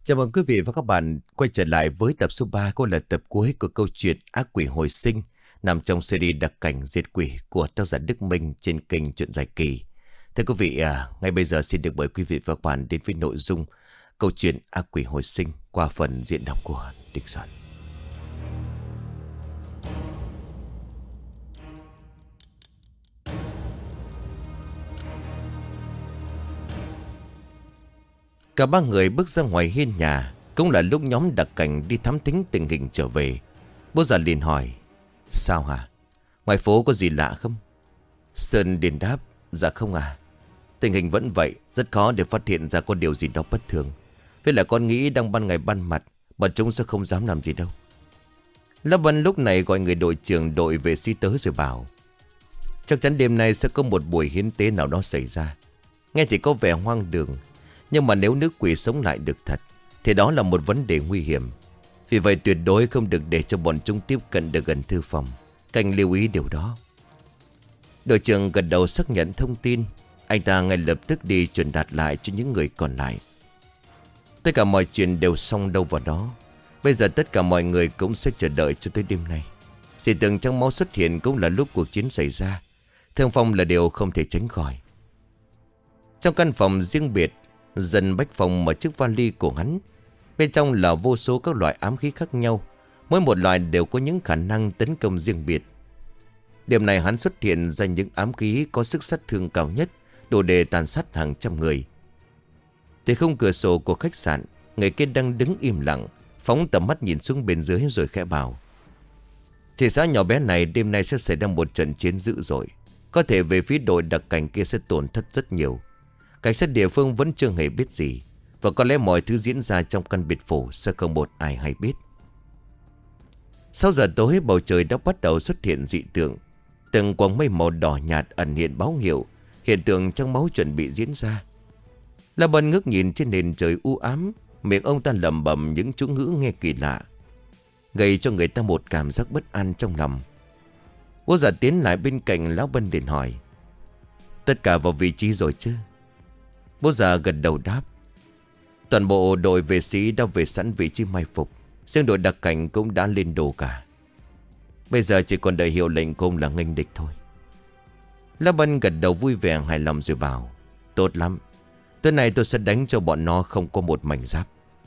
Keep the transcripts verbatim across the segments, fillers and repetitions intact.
Chào mừng quý vị và các bạn quay trở lại với tập số ba, cũng là tập cuối của câu chuyện Ác Quỷ Hồi Sinh, nằm trong series Đặc Cảnh Diệt Quỷ của tác giả Đức Minh trên kênh Truyện Dài Kỳ. Thưa quý vị, à, ngay bây giờ xin được mời quý vị và các bạn đến với nội dung câu chuyện Ác Quỷ Hồi Sinh qua phần diễn đọc của Địch Soạn. Cả ba người bước ra ngoài hiên nhà, cũng là lúc nhóm Đặc Cảnh đi thám thính tình hình trở về. Bố già liền hỏi: Sao hả? Ngoài phố có gì lạ không? Sơn liền đáp: Dạ không à. Tình hình vẫn vậy, rất khó để phát hiện ra có điều gì đó bất thường. Với lại con nghĩ đang ban ngày ban mặt, bọn chúng sẽ không dám làm gì đâu. Lâm Vân lúc này gọi người đội trưởng đội về sĩ tới rồi bảo: Chắc chắn đêm nay sẽ có một buổi hiến tế nào đó xảy ra. Nghe thì có vẻ hoang đường, nhưng mà nếu nữ quỷ sống lại được thật thì đó là một vấn đề nguy hiểm. Vì vậy tuyệt đối không được để cho bọn chúng tiếp cận được gần thư phòng. Cảnh lưu ý điều đó. Đội trưởng gật đầu xác nhận thông tin. Anh ta ngay lập tức đi truyền đạt lại cho những người còn lại. Tất cả mọi chuyện đều xong đâu vào đó. Bây giờ tất cả mọi người cũng sẽ chờ đợi cho tới đêm nay. Dị tượng trong máu xuất hiện cũng là lúc cuộc chiến xảy ra. Thương vong là điều không thể tránh khỏi. Trong căn phòng riêng biệt, Dân Bách Phong mở chiếc vali của hắn. Bên trong là vô số các loại ám khí khác nhau. Mỗi một loại đều có những khả năng tấn công riêng biệt. Điểm này hắn xuất hiện ra những ám khí có sức sát thương cao nhất, đủ để tàn sát hàng trăm người. Từ khung cửa sổ của khách sạn, người kia đang đứng im lặng, phóng tầm mắt nhìn xuống bên dưới rồi khẽ bảo: Thị xã nhỏ bé này đêm nay sẽ xảy ra một trận chiến dữ dội. Có thể về phía đội Đặc Cảnh kia sẽ tổn thất rất nhiều. Cảnh sát địa phương vẫn chưa hề biết gì, và có lẽ mọi thứ diễn ra trong căn biệt phủ sẽ không một ai hay biết. Sau giờ tối, bầu trời đã bắt đầu xuất hiện dị tượng. Từng quầng mây màu đỏ nhạt ẩn hiện báo hiệu hiện tượng trong máu chuẩn bị diễn ra. La Bân ngước nhìn trên nền trời u ám, miệng ông ta lẩm bẩm những chú ngữ nghe kỳ lạ, gây cho người ta một cảm giác bất an trong lòng. Bố già tiến lại bên cạnh Lão Bân liền hỏi: Tất cả vào vị trí rồi chứ? Bố già gật đầu đáp: Toàn bộ đội vệ sĩ đã về sẵn vị trí mai phục. Riêng đội Đặc Cảnh cũng đã lên đồ cả. Bây giờ chỉ còn đợi hiệu lệnh của ông là nghênh địch thôi. La Bân gật đầu vui vẻ hài lòng rồi bảo: Tốt lắm. Tối nay tôi sẽ đánh cho bọn nó không có một mảnh giáp.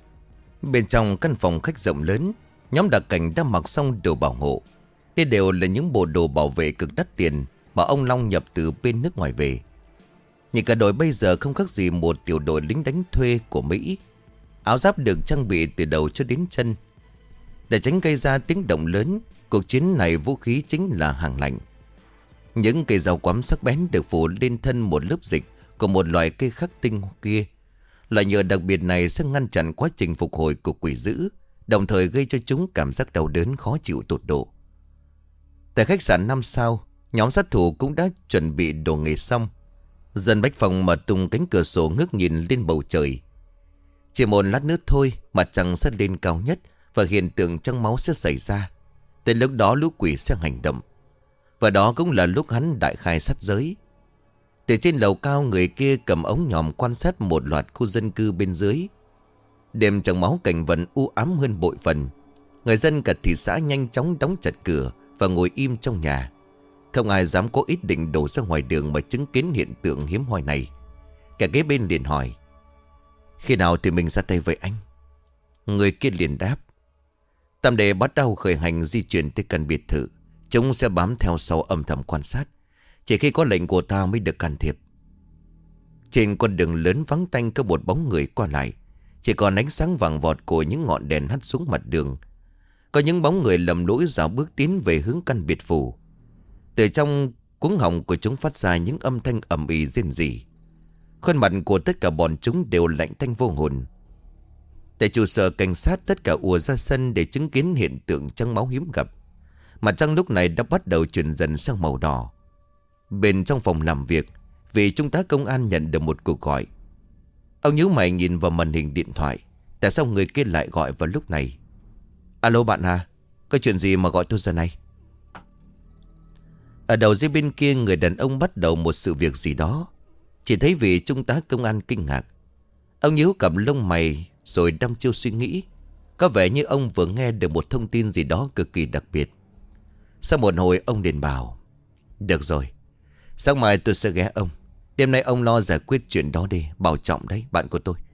Bên trong căn phòng khách rộng lớn, nhóm Đặc Cảnh đã mặc xong đồ bảo hộ. Đây đều là những bộ đồ bảo vệ cực đắt tiền mà ông Long nhập từ bên nước ngoài về. Nhìn cả đội bây giờ không khác gì một tiểu đội lính đánh thuê của Mỹ. Áo giáp được trang bị từ đầu cho đến chân. Để tránh gây ra tiếng động lớn, cuộc chiến này vũ khí chính là hàng lạnh. Những cây dao quắm sắc bén được phủ lên thân một lớp dịch của một loại cây khắc tinh kia. Loại nhựa đặc biệt này sẽ ngăn chặn quá trình phục hồi của quỷ dữ, đồng thời gây cho chúng cảm giác đau đớn khó chịu tột độ. Tại khách sạn năm sao, nhóm sát thủ cũng đã chuẩn bị đồ nghề xong. Dân Bách Phong mở tung cánh cửa sổ ngước nhìn lên bầu trời. Chỉ một lát nữa thôi, mặt trăng sẽ lên cao nhất và hiện tượng trong máu sẽ xảy ra. Tới lúc đó lũ quỷ sẽ hành động. Và đó cũng là lúc hắn đại khai sát giới. Từ trên lầu cao, người kia cầm ống nhòm quan sát một loạt khu dân cư bên dưới. Đêm trong máu cảnh vật u ám hơn bội phần. Người dân cả thị xã nhanh chóng đóng chặt cửa và ngồi im trong nhà. Không ai dám có ý định đổ ra ngoài đường mà chứng kiến hiện tượng hiếm hoi này. Cả kế bên liền hỏi: Khi nào thì mình ra tay với anh? Người kia liền đáp: Tam đệ bắt đầu khởi hành di chuyển tới căn biệt thự. Chúng sẽ bám theo sau âm thầm quan sát. Chỉ khi có lệnh của ta mới được can thiệp. Trên con đường lớn vắng tanh có một bóng người qua lại. Chỉ còn ánh sáng vàng vọt của những ngọn đèn hắt xuống mặt đường. Có những bóng người lầm lũi dạo bước tiến về hướng căn biệt phủ. Từ trong cuống họng của chúng phát ra những âm thanh ầm ĩ rên rỉ. Khuôn mặt của tất cả bọn chúng đều lạnh tanh vô hồn. Tại trụ sở cảnh sát, tất cả ùa ra sân để chứng kiến hiện tượng trăng máu hiếm gặp. Mặt trăng lúc này đã bắt đầu chuyển dần sang màu đỏ. Bên trong phòng làm việc, vị trung tá công an nhận được một cuộc gọi. Ông nhíu mày nhìn vào màn hình điện thoại. Tại sao người kia lại gọi vào lúc này? Alo bạn à, có chuyện gì mà gọi tôi giờ này? Ở đầu dây bên kia, người đàn ông bắt đầu một sự việc gì đó. Chỉ thấy vị trung tá công an kinh ngạc. Ông nhíu cặp lông mày rồi đăm chiêu suy nghĩ. Có vẻ như ông vừa nghe được một thông tin gì đó cực kỳ đặc biệt. Sau một hồi ông liền bảo: được rồi, sáng mai tôi sẽ ghé ông. Đêm nay ông lo giải quyết chuyện đó đi. Bảo trọng đấy, bạn của tôi.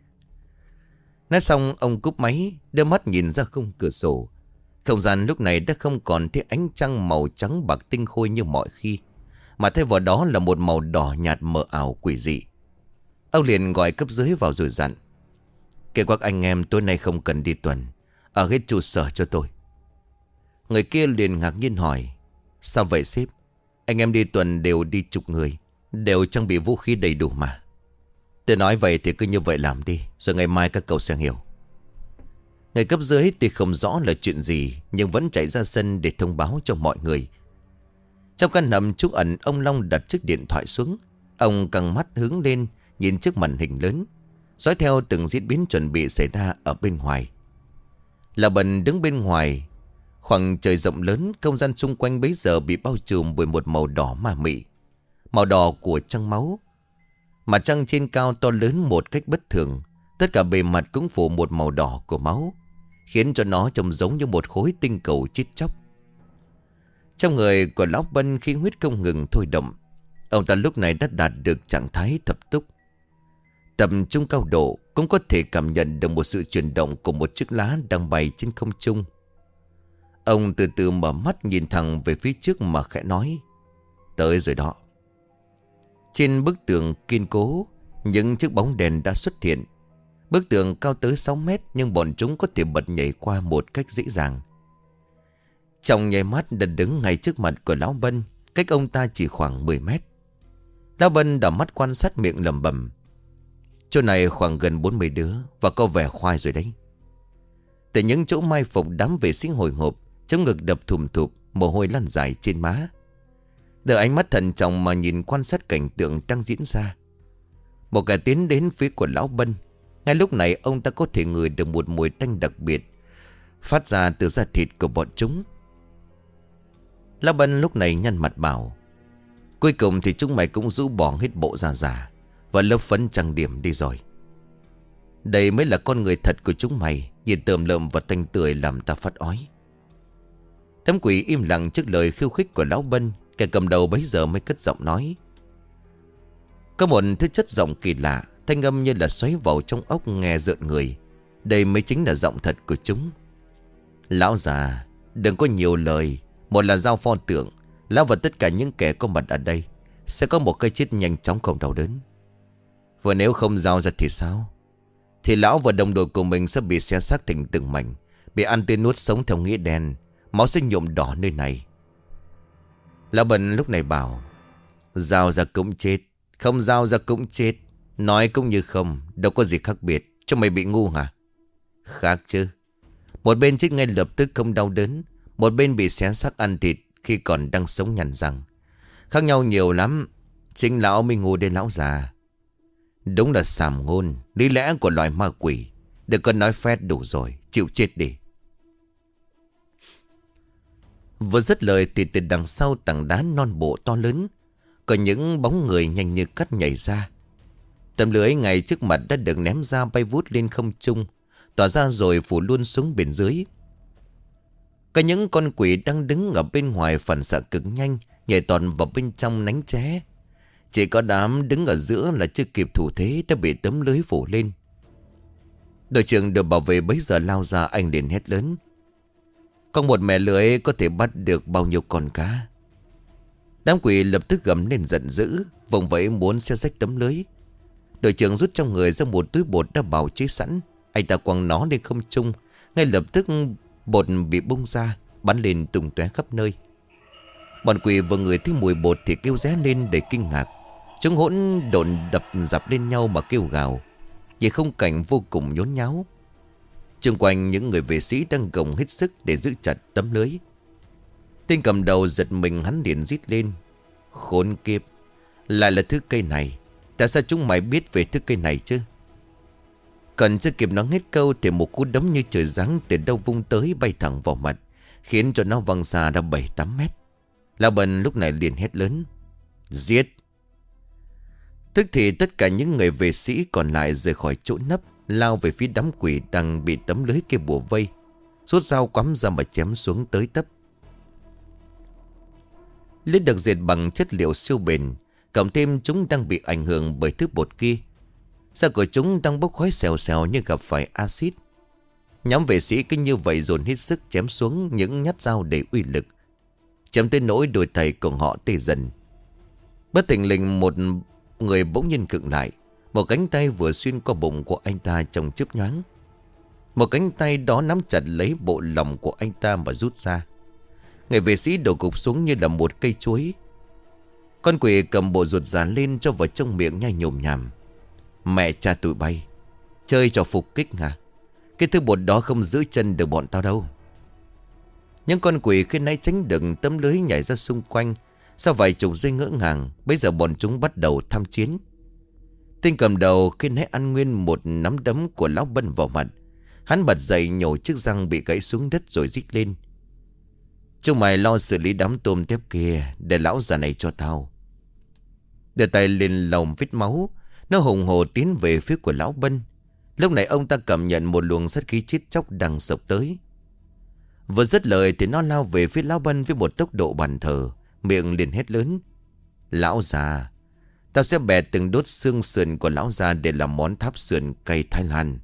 Nói xong ông cúp máy, đưa mắt nhìn ra khung cửa sổ. Không gian lúc này đã không còn thấy ánh trăng màu trắng bạc tinh khôi như mọi khi, mà thay vào đó là một màu đỏ nhạt mờ ảo quỷ dị. Ông liền gọi cấp dưới vào rồi dặn: kêu các anh em tối nay không cần đi tuần, ở hết trụ sở cho tôi. Người kia liền ngạc nhiên hỏi: sao vậy sếp? Anh em đi tuần đều đi chục người, đều trang bị vũ khí đầy đủ mà. Tôi nói vậy thì cứ như vậy làm đi, rồi ngày mai các cậu sẽ hiểu. Người cấp dưới tuy không rõ là chuyện gì, nhưng vẫn chạy ra sân để thông báo cho mọi người. Trong căn hầm trú ẩn, ông Long đặt chiếc điện thoại xuống. Ông căng mắt hướng lên, nhìn trước màn hình lớn, dõi theo từng diễn biến chuẩn bị xảy ra ở bên ngoài. Lão Bần đứng bên ngoài. Khoảng trời rộng lớn, không gian xung quanh bấy giờ bị bao trùm bởi một màu đỏ ma mị, màu đỏ của trăng máu. Mặt trăng trên cao to lớn một cách bất thường, tất cả bề mặt cũng phủ một màu đỏ của máu, khiến cho nó trông giống như một khối tinh cầu chết chóc. Trong người của lão Bân khí huyết không ngừng thôi động. Ông ta lúc này đã đạt được trạng thái thập túc. Tập trung cao độ, cũng có thể cảm nhận được một sự chuyển động của một chiếc lá đang bay trên không trung. Ông từ từ mở mắt nhìn thẳng về phía trước mà khẽ nói: tới rồi đó. Trên bức tường kiên cố, những chiếc bóng đèn đã xuất hiện. Bức tường cao tới sáu mét, nhưng bọn chúng có thể bật nhảy qua một cách dễ dàng. Trong nháy mắt đã đứng ngay trước mặt của lão Bân, cách ông ta chỉ khoảng mười mét. Lão Bân đảo mắt quan sát, miệng lẩm bẩm: chỗ này khoảng gần bốn mươi đứa, và có vẻ khoai rồi đấy. Từ những chỗ mai phục, đám vệ sĩ hồi hộp, chống ngực đập thùm thụp, mồ hôi lăn dài trên má. Đợi ánh mắt thận trọng mà nhìn quan sát cảnh tượng đang diễn ra. Một kẻ tiến đến phía của lão Bân. Ngay lúc này ông ta có thể ngửi được một mùi tanh đặc biệt phát ra từ da thịt của bọn chúng. Lão Bân lúc này nhăn mặt bảo: cuối cùng thì chúng mày cũng rũ bỏ hết bộ da giả và lớp phấn trang điểm đi rồi. Đây mới là con người thật của chúng mày, nhìn tởm lợm và tanh tươi làm ta phát ói. Đám quỷ im lặng trước lời khiêu khích của lão Bân. Kẻ cầm đầu bấy giờ mới cất giọng nói: có một thứ chất giọng kỳ lạ, thanh âm như là xoáy vào trong ốc, nghe rợn người. Đây mới chính là giọng thật của chúng. Lão già, đừng có nhiều lời. Một là giao pho tượng, lão và tất cả những kẻ có mặt ở đây sẽ có một cái chết nhanh chóng không đau đớn. Và nếu không giao ra thì sao? Thì lão và đồng đội của mình sẽ bị xé xác thành từng mảnh, bị ăn tươi nuốt sống theo nghĩa đen. Máu sẽ nhuộm đỏ nơi này. Lão Bân lúc này bảo: giao ra cũng chết, không giao ra cũng chết. Nói cũng như không, đâu có gì khác biệt. Cho mày bị ngu hả? Khác chứ. Một bên chết ngay lập tức không đau đớn, một bên bị xé xác ăn thịt khi còn đang sống nhằn răng. Khác nhau nhiều lắm. Chính lão mới ngu đến lão già. Đúng là sàm ngôn, lý lẽ của loài ma quỷ. Đừng có nói phét đủ rồi, chịu chết đi. Vừa dứt lời thì từ đằng sau tảng đá non bộ to lớn, có những bóng người nhanh như cắt nhảy ra. Tấm lưới ngay trước mặt đã được ném ra, bay vút lên không trung, tỏa ra rồi phủ luôn xuống bên dưới. Có những con quỷ đang đứng ở bên ngoài phản xạ cực nhanh, nhảy toàn vào bên trong nánh ché. Chỉ có đám đứng ở giữa là chưa kịp thủ thế đã bị tấm lưới phủ lên. Đội trưởng được bảo vệ bấy giờ lao ra, anh liền hét lớn: còn một mẻ lưới có thể bắt được bao nhiêu con cá? Đám quỷ lập tức gầm lên giận dữ, vùng vẫy muốn xé rách tấm lưới. Đội trưởng rút trong người ra một túi bột đã bào chế sẵn. Anh ta quăng nó lên không trung. Ngay lập tức bột bị bung ra, bắn lên tung tóe khắp nơi. Bọn quỷ vừa ngửi thấy mùi bột thì kêu ré lên để kinh ngạc. Chúng hỗn độn đập dập lên nhau mà kêu gào. Vì khung cảnh vô cùng nhốn nháo. Xung quanh những người vệ sĩ đang gồng hết sức để giữ chặt tấm lưới. Tên cầm đầu giật mình, hắn liền rít lên: khốn kiếp, lại là thứ cây này. Tại sao chúng mày biết về thứ cây này chứ? Cần chưa kịp nói hết câu thì một cú đấm như trời giáng từ đâu vung tới, bay thẳng vào mặt, khiến cho nó văng xa ra bảy tám mét. Lão Bân lúc này liền hét lớn: giết! Tức thì tất cả những người vệ sĩ còn lại rời khỏi chỗ nấp, lao về phía đám quỷ đang bị tấm lưới kia bủa vây. Rút dao quắm ra mà chém xuống tới tấp. Lưới được dệt bằng chất liệu siêu bền, cộng thêm chúng đang bị ảnh hưởng bởi thứ bột kia. Da của chúng đang bốc khói xèo xèo như gặp phải axit. Nhóm vệ sĩ cứ như vậy dồn hết sức chém xuống những nhát dao để uy lực, chém tới nỗi đôi tay của họ tê dần. Bất thình lình một người bỗng nhiên khựng lại. Một cánh tay vừa xuyên qua bụng của anh ta trong chớp nhoáng. Một cánh tay đó nắm chặt lấy bộ lòng của anh ta mà rút ra. Người vệ sĩ đổ gục xuống như là một cây chuối. Con quỷ cầm bộ ruột già lên cho vào trong miệng nhai nhồm nhàm. Mẹ cha tụi bay, chơi trò phục kích hả? Cái thứ bột đó không giữ chân được bọn tao đâu. Những con quỷ khi nãy tránh được tấm lưới nhảy ra xung quanh. Sau vài chục giây ngỡ ngàng, bây giờ bọn chúng bắt đầu tham chiến. Tên cầm đầu khi nãy ăn nguyên một nắm đấm của lão Bân vào mặt. Hắn bật dậy nhổ chiếc răng bị gãy xuống đất rồi rít lên: "Chúng mày lo xử lý đám tôm tép kia, để lão già này cho tao." Đưa tay lên lòng vết máu, nó hùng hồ tiến về phía của lão Bân. Lúc này ông ta cảm nhận một luồng sát khí chết chóc đang sộc tới. Vừa dứt lời thì nó lao về phía lão Bân với một tốc độ bàn thờ, miệng liền hét lớn: "Lão già, tao sẽ bẻ từng đốt xương sườn của lão già để làm món tháp sườn cay Thái Lan."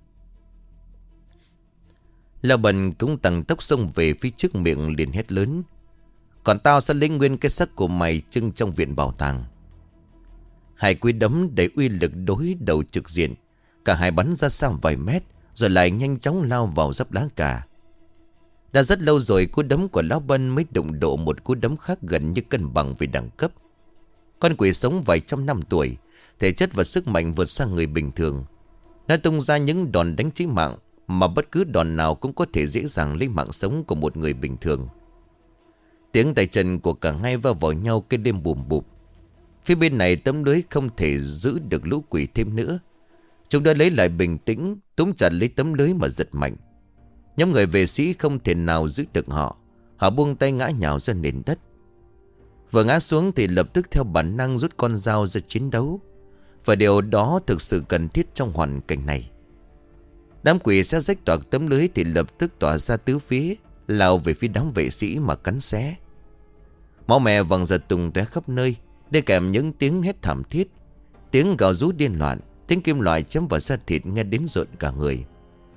Lão Bân cũng tăng tốc xông về phía trước, miệng liền hét lớn: "Còn tao sẽ lấy nguyên cái xác của mày trưng trong viện bảo tàng." Hai cú đấm đầy uy lực đối đầu trực diện. Cả hai bắn ra xa vài mét, rồi lại nhanh chóng lao vào giáp lá cà. Đã rất lâu rồi cú đấm của lão Bân mới đụng độ một cú đấm khác gần như cân bằng về đẳng cấp. Con quỷ sống vài trăm năm tuổi, thể chất và sức mạnh vượt xa người bình thường. Nó tung ra những đòn đánh chí mạng, mà bất cứ đòn nào cũng có thể dễ dàng lấy mạng sống của một người bình thường. Tiếng tay chân của cả hai va vào nhau cái đêm bùm bụp. Phía bên này tấm lưới không thể giữ được lũ quỷ thêm nữa. Chúng đã lấy lại bình tĩnh, túm chặt lấy tấm lưới mà giật mạnh. Nhóm người vệ sĩ không thể nào giữ được họ. Họ buông tay ngã nhào ra nền đất. Vừa ngã xuống thì lập tức theo bản năng rút con dao ra chiến đấu. Và điều đó thực sự cần thiết trong hoàn cảnh này. Đám quỷ sẽ rách toạc tấm lưới thì lập tức tỏa ra tứ phía, lao về phía đám vệ sĩ mà cắn xé. Máu me văng ra tung tóe khắp nơi, đi kèm những tiếng hét thảm thiết, tiếng gào rú điên loạn, tiếng kim loại chém vào da thịt nghe đến rợn cả người.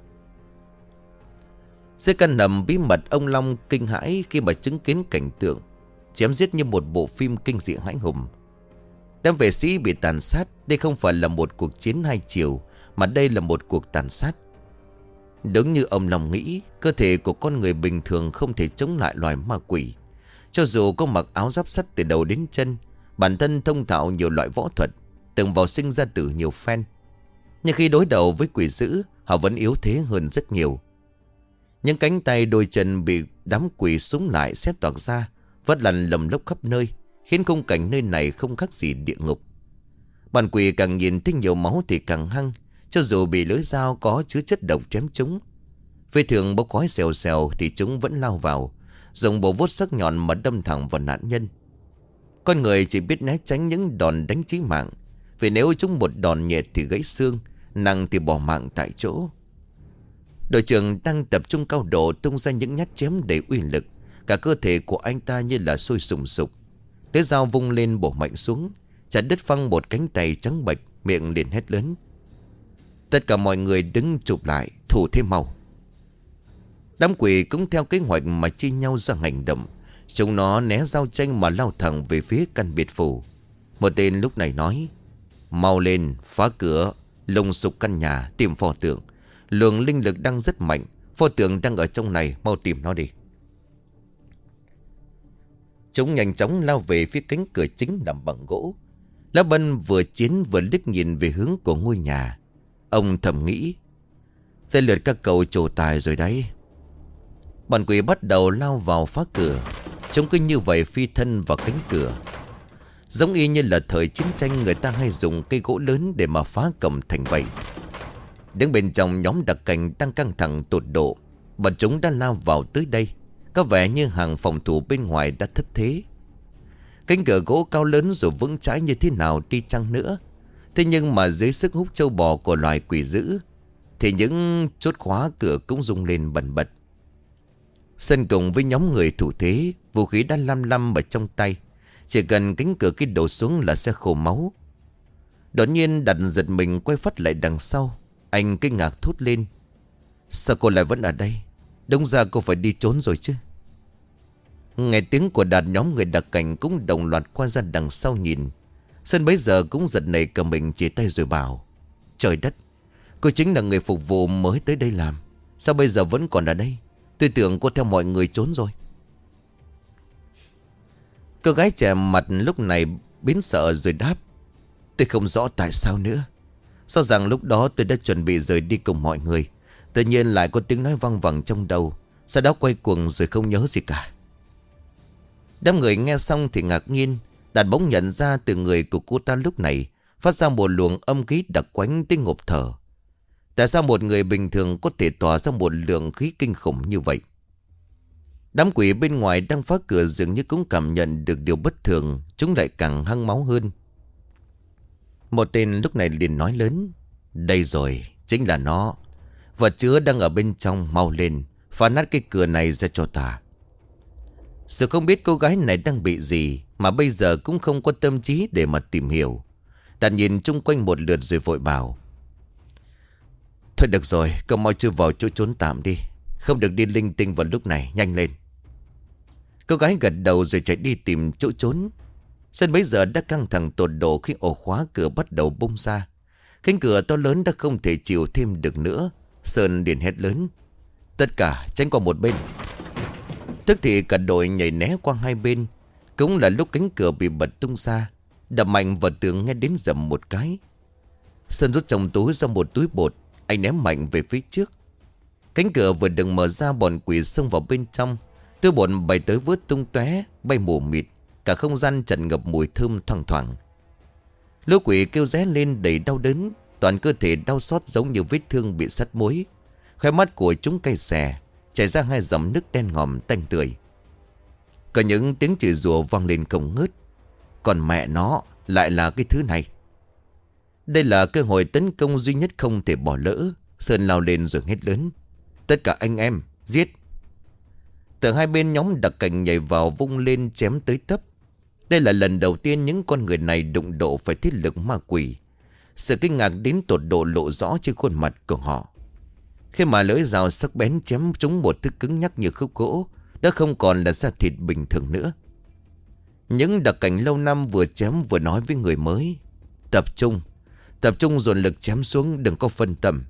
Dưới căn hầm bí mật, ông Long kinh hãi khi mà chứng kiến cảnh tượng chém giết như một bộ phim kinh dị hãi hùng. Đám vệ sĩ bị tàn sát. Đây không phải là một cuộc chiến hai chiều, mà đây là một cuộc tàn sát. Đúng như ông Long nghĩ, cơ thể của con người bình thường không thể chống lại loài ma quỷ. Cho dù có mặc áo giáp sắt từ đầu đến chân, bản thân thông thạo nhiều loại võ thuật, từng vào sinh ra tử nhiều phen, nhưng khi đối đầu với quỷ dữ, họ vẫn yếu thế hơn rất nhiều. Những cánh tay đôi chân bị đám quỷ súng lại xếp toạc ra, vất lằn lầm lốc khắp nơi, khiến khung cảnh nơi này không khác gì địa ngục. Bọn quỷ càng nhìn thấy nhiều máu thì càng hăng, cho dù bị lưỡi dao có chứa chất độc chém chúng. Vết thương bốc khói xèo xèo thì chúng vẫn lao vào, dùng bộ vuốt sắc nhọn mà đâm thẳng vào nạn nhân. Con người chỉ biết né tránh những đòn đánh chí mạng, vì nếu chúng một đòn nhẹ thì gãy xương, nặng thì bỏ mạng tại chỗ. Đội trưởng đang tập trung cao độ tung ra những nhát chém đầy uy lực. Cả cơ thể của anh ta như là sôi sùng sục. Lưỡi dao vung lên bổ mạnh xuống, chặt đứt phăng một cánh tay trắng bệch, miệng liền hét lớn: "Tất cả mọi người đứng chụp lại, thủ thêm mau." Đám quỷ cũng theo kế hoạch mà chia nhau ra hành động. Chúng nó né dao tranh mà lao thẳng về phía căn biệt phủ. Một tên lúc này nói: "Mau lên, phá cửa, lùng sục căn nhà, tìm pho tượng. Luồng linh lực đang rất mạnh, pho tượng đang ở trong này, mau tìm nó đi." Chúng nhanh chóng lao về phía cánh cửa chính làm bằng gỗ. Lão Bân vừa chiến vừa liếc nhìn về hướng của ngôi nhà. Ông thầm nghĩ: "Tới lượt các cậu trổ tài rồi đấy." Bọn quỷ bắt đầu lao vào phá cửa. Chúng cứ như vậy phi thân vào cánh cửa. Giống y như là thời chiến tranh, người ta hay dùng cây gỗ lớn để mà phá cổng thành vậy. Đứng bên trong, nhóm đặc cảnh đang căng thẳng tột độ. Bọn chúng đã lao vào tới đây. Có vẻ như hàng phòng thủ bên ngoài đã thất thế. Cánh cửa gỗ cao lớn dù vững chãi như thế nào đi chăng nữa, thế nhưng mà dưới sức hút trâu bò của loài quỷ dữ, thì những chốt khóa cửa cũng rung lên bần bật. Sơn cùng với nhóm người thủ thế, vũ khí đã lăm lăm ở trong tay. Chỉ cần cánh cửa kia đổ xuống là sẽ khô máu. Đột nhiên Đạt giật mình quay phát lại đằng sau. Anh kinh ngạc thốt lên: sao cô lại vẫn ở đây? Đúng ra cô phải đi trốn rồi chứ. Nghe tiếng của Đạt, nhóm người đặc cảnh cũng đồng loạt qua ra đằng sau nhìn. Sơn bấy giờ cũng giật nảy cả mình, chỉ tay rồi bảo: trời đất, cô chính là người phục vụ mới tới đây làm. Sao bây giờ vẫn còn ở đây? Tôi tưởng cô theo mọi người trốn rồi. Cô gái trẻ mặt lúc này biến sợ rồi đáp: tôi không rõ tại sao nữa. Rõ ràng lúc đó tôi đã chuẩn bị rời đi cùng mọi người. Tự nhiên lại có tiếng nói văng vẳng trong đầu. Sau đó quay cuồng rồi không nhớ gì cả. Đám người nghe xong thì ngạc nhiên. Đạt bỗng nhận ra từ người của cô ta lúc này phát ra một luồng âm khí đặc quánh tới ngộp thở. Tại sao một người bình thường có thể tỏa ra một lượng khí kinh khủng như vậy? Đám quỷ bên ngoài đang phá cửa dường như cũng cảm nhận được điều bất thường. Chúng lại càng hăng máu hơn. Một tên lúc này liền nói lớn: đây rồi, chính là nó. Vật chứa đang ở bên trong, mau lên, phá nát cái cửa này ra cho ta. Sự không biết cô gái này đang bị gì mà bây giờ cũng không có tâm trí để mà tìm hiểu. Đạt nhìn chung quanh một lượt rồi vội bảo: thôi được rồi, cậu mau chui vào chỗ trốn tạm đi. Không được đi linh tinh vào lúc này, nhanh lên. Cô gái gật đầu rồi chạy đi tìm chỗ trốn. Sơn bấy giờ đã căng thẳng tột độ khi ổ khóa cửa bắt đầu bung ra. Cánh cửa to lớn đã không thể chịu thêm được nữa. Sơn liền hét lớn: tất cả tránh qua một bên. Tức thì cả đội nhảy né qua hai bên. Cũng là lúc cánh cửa bị bật tung ra, đập mạnh vào tường nghe đến rầm một cái. Sơn rút trong túi ra một túi bột. Anh ném mạnh về phía trước. Cánh cửa vừa đừng mở ra, bọn quỷ xông vào bên trong. Túi bột bay tới vớt tung tóe, bay mù mịt. Cả không gian tràn ngập mùi thơm thoang thoảng. Lũ quỷ kêu ré lên đầy đau đớn. Toàn cơ thể đau xót giống như vết thương bị sắt muối. Khóe mắt của chúng cay xè, chảy ra hai dòng nước đen ngòm tanh tưởi. Có những tiếng chửi rủa vang lên không ngớt. Còn mẹ nó lại là cái thứ này. Đây là cơ hội tấn công duy nhất không thể bỏ lỡ. Sơn lao lên rồi hét lớn: tất cả anh em, giết! Từ hai bên nhóm đặc cảnh nhảy vào vung lên chém tới tấp. Đây là lần đầu tiên những con người này đụng độ phải thiết lực ma quỷ. Sự kinh ngạc đến tột độ lộ rõ trên khuôn mặt của họ. Khi mà lưỡi dao sắc bén chém trúng một thứ cứng nhắc như khúc gỗ, đã không còn là da thịt bình thường nữa. Những đặc cảnh lâu năm vừa chém vừa nói với người mới: tập trung, tập trung dồn lực chém xuống, đừng có phân tâm.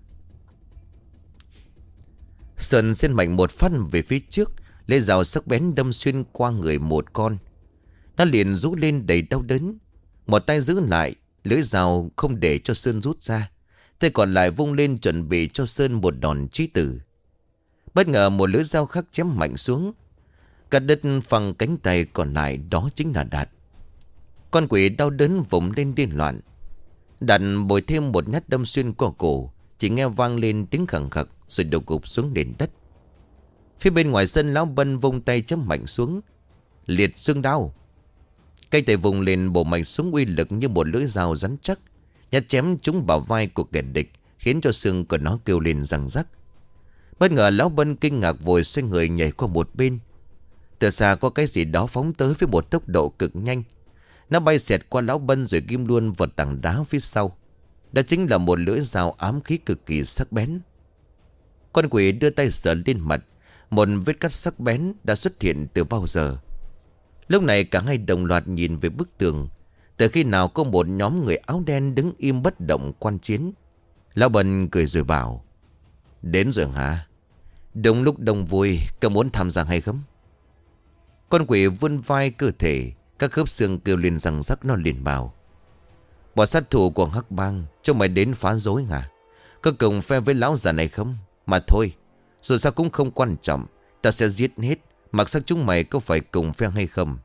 Sơn xen mạnh một phát về phía trước, lưỡi dao sắc bén đâm xuyên qua người một con. Nó liền rú lên đầy đau đớn. Một tay giữ lại lưỡi dao không để cho Sơn rút ra, tay còn lại vung lên chuẩn bị cho Sơn một đòn chí tử. Bất ngờ một lưỡi dao khác chém mạnh xuống, cắt đứt phăng cánh tay còn lại, đó chính là Đạt. Con quỷ đau đớn vùng lên điên loạn. Đạt bồi thêm một nhát đâm xuyên qua cổ, chỉ nghe vang lên tiếng khẳng khặc rồi đổ gục xuống nền đất. Phía bên ngoài sân, lão Bân vung tay chém mạnh xuống: liệt xương đao! Cây tay vùng lên bổ mạnh xuống uy lực như một lưỡi dao rắn chắc, nhát chém trúng vào vai của kẻ địch, khiến cho xương của nó kêu lên răng rắc. Bất ngờ lão Bân kinh ngạc vội xoay người nhảy qua một bên. Từ xa có cái gì đó phóng tới với một tốc độ cực nhanh. Nó bay xẹt qua lão Bân rồi ghim luôn vào tảng đá phía sau. Đó chính là một lưỡi dao ám khí cực kỳ sắc bén. Con quỷ đưa tay sờ lên mặt. Một vết cắt sắc bén đã xuất hiện từ bao giờ. Lúc này cả hai đồng loạt nhìn về bức tường. Từ khi nào có một nhóm người áo đen đứng im bất động quan chiến. Lão Bân cười rồi bảo: đến rồi hả? Đúng lúc đông vui, có muốn tham gia hay không? Con quỷ vươn vai cơ thể, các khớp xương kêu lên răng rắc. Nó liền bảo: bọn sát thủ của Hắc Bang, cho mày đến phá rối hả? Có cùng phe với lão già này không? Mà thôi, dù sao cũng không quan trọng, ta sẽ giết hết, mặc sắc chúng mày có phải cùng phe hay không.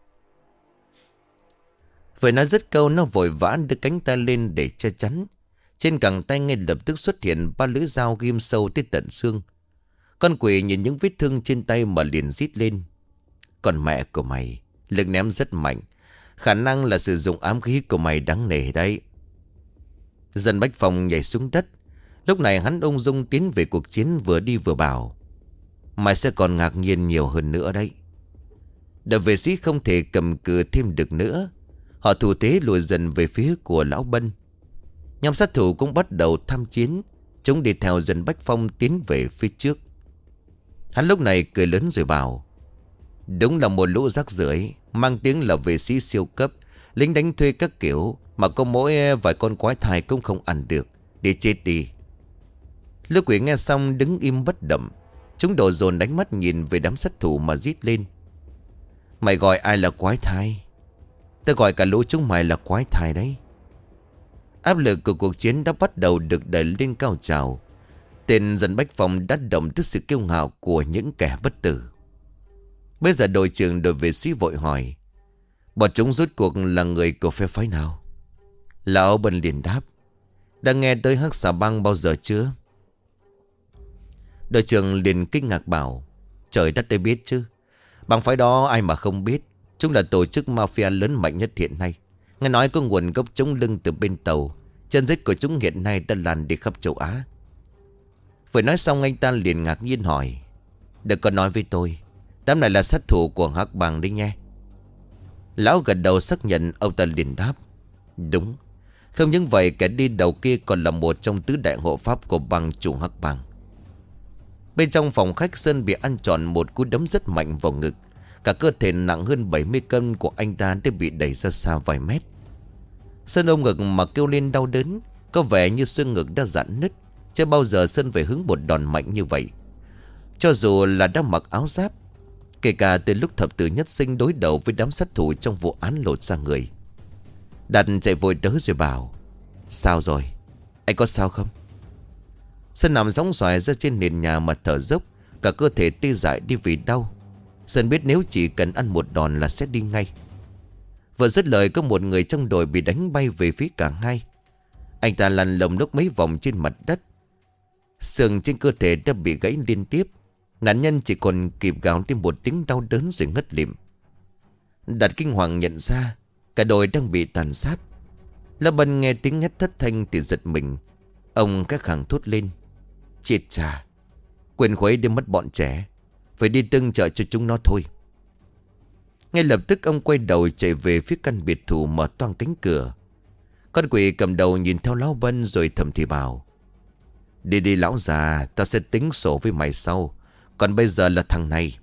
Vừa nói dứt câu, nó vội vã đưa cánh tay lên để che chắn. Trên cẳng tay ngay lập tức xuất hiện ba lưỡi dao ghim sâu tới tận xương. Con quỷ nhìn những vết thương trên tay mà liền rít lên: còn mẹ của mày, lực ném rất mạnh, khả năng là sử dụng ám khí của mày đáng nể đấy. Dân Bách Phong nhảy xuống đất. Lúc này hắn ung dung tiến về cuộc chiến, vừa đi vừa bảo: mày sẽ còn ngạc nhiên nhiều hơn nữa đấy. Đợt vệ sĩ không thể cầm cự thêm được nữa. Họ thủ thế lùi dần về phía của lão Bân. Nhóm sát thủ cũng bắt đầu tham chiến. Chúng đi theo dần Bách Phong tiến về phía trước. Hắn lúc này cười lớn rồi bảo: đúng là một lũ rác rưởi, mang tiếng là vệ sĩ siêu cấp, lính đánh thuê các kiểu, mà có mỗi vài con quái thai cũng không ăn được. Đi chết đi. Lữ Quỷ nghe xong đứng im bất động. Chúng đổ dồn đánh mắt nhìn về đám sát thủ mà rít lên: mày gọi ai là quái thai? Tao gọi cả lũ chúng mày là quái thai đấy. Áp lực của cuộc chiến đã bắt đầu được đẩy lên cao trào. Tên dân Bách Phong đã động trước sự kiêu ngạo của những kẻ bất tử. Bây giờ đội trưởng đội vệ sĩ vội hỏi: bọn chúng rốt cuộc là người của phe phái nào? Lão Bân liền đáp: đã nghe tới Hắc Xà Bang bao giờ chưa? Đội trưởng liền kinh ngạc bảo: trời đất ơi, biết chứ. Bang phái đó ai mà không biết. Chúng là tổ chức mafia lớn mạnh nhất hiện nay. Nghe nói có nguồn gốc chống lưng từ bên Tàu. Chân rết của chúng hiện nay đã lan đi khắp châu Á. Vừa nói xong anh ta liền ngạc nhiên hỏi: đừng có nói với tôi, đám này là sát thủ của Hắc Bang đấy nghe. Lão gật đầu xác nhận. Ông ta liền đáp: đúng. Không những vậy, kẻ đi đầu kia còn là một trong tứ đại hộ pháp của bang chủ Hắc Bang. Bên trong phòng khách, Sơn bị ăn tròn một cú đấm rất mạnh vào ngực. Cả cơ thể nặng hơn bảy mươi cân của anh ta đã bị đẩy ra xa vài mét. Sơn ôm ngực mà kêu lên đau đớn. Có vẻ như xương ngực đã giãn nứt. Chưa bao giờ Sơn phải hứng một đòn mạnh như vậy. Cho dù là đã mặc áo giáp, kể cả từ lúc thập tử nhất sinh đối đầu với đám sát thủ trong vụ án lột da người. Đạt chạy vội tới rồi bảo: sao rồi? Anh có sao không? Sơn nằm sóng xoài ra trên nền nhà mà thở dốc. Cả cơ thể tê dại đi vì đau. Sơn biết nếu chỉ cần ăn một đòn là sẽ đi ngay. Vừa dứt lời, có một người trong đội bị đánh bay về phía cả hai. Anh ta lăn lồng lốc mấy vòng trên mặt đất. Xương trên cơ thể đã bị gãy liên tiếp. Nạn nhân chỉ còn kịp gào lên một tiếng đau đớn rồi ngất lịm. Đạt kinh hoàng nhận ra cả đội đang bị tàn sát. La Bân nghe tiếng hét thất thanh thì giật mình. Ông các khẳng thốt lên: chết chà, quyền khuấy đi mất bọn trẻ, phải đi tương trợ cho chúng nó thôi. Ngay lập tức ông quay đầu chạy về phía căn biệt thự, mở toang cánh cửa. Con quỷ cầm đầu nhìn theo lão Bân rồi thầm thì bảo: đi đi lão già, tao sẽ tính sổ với mày sau. Còn bây giờ là thằng này.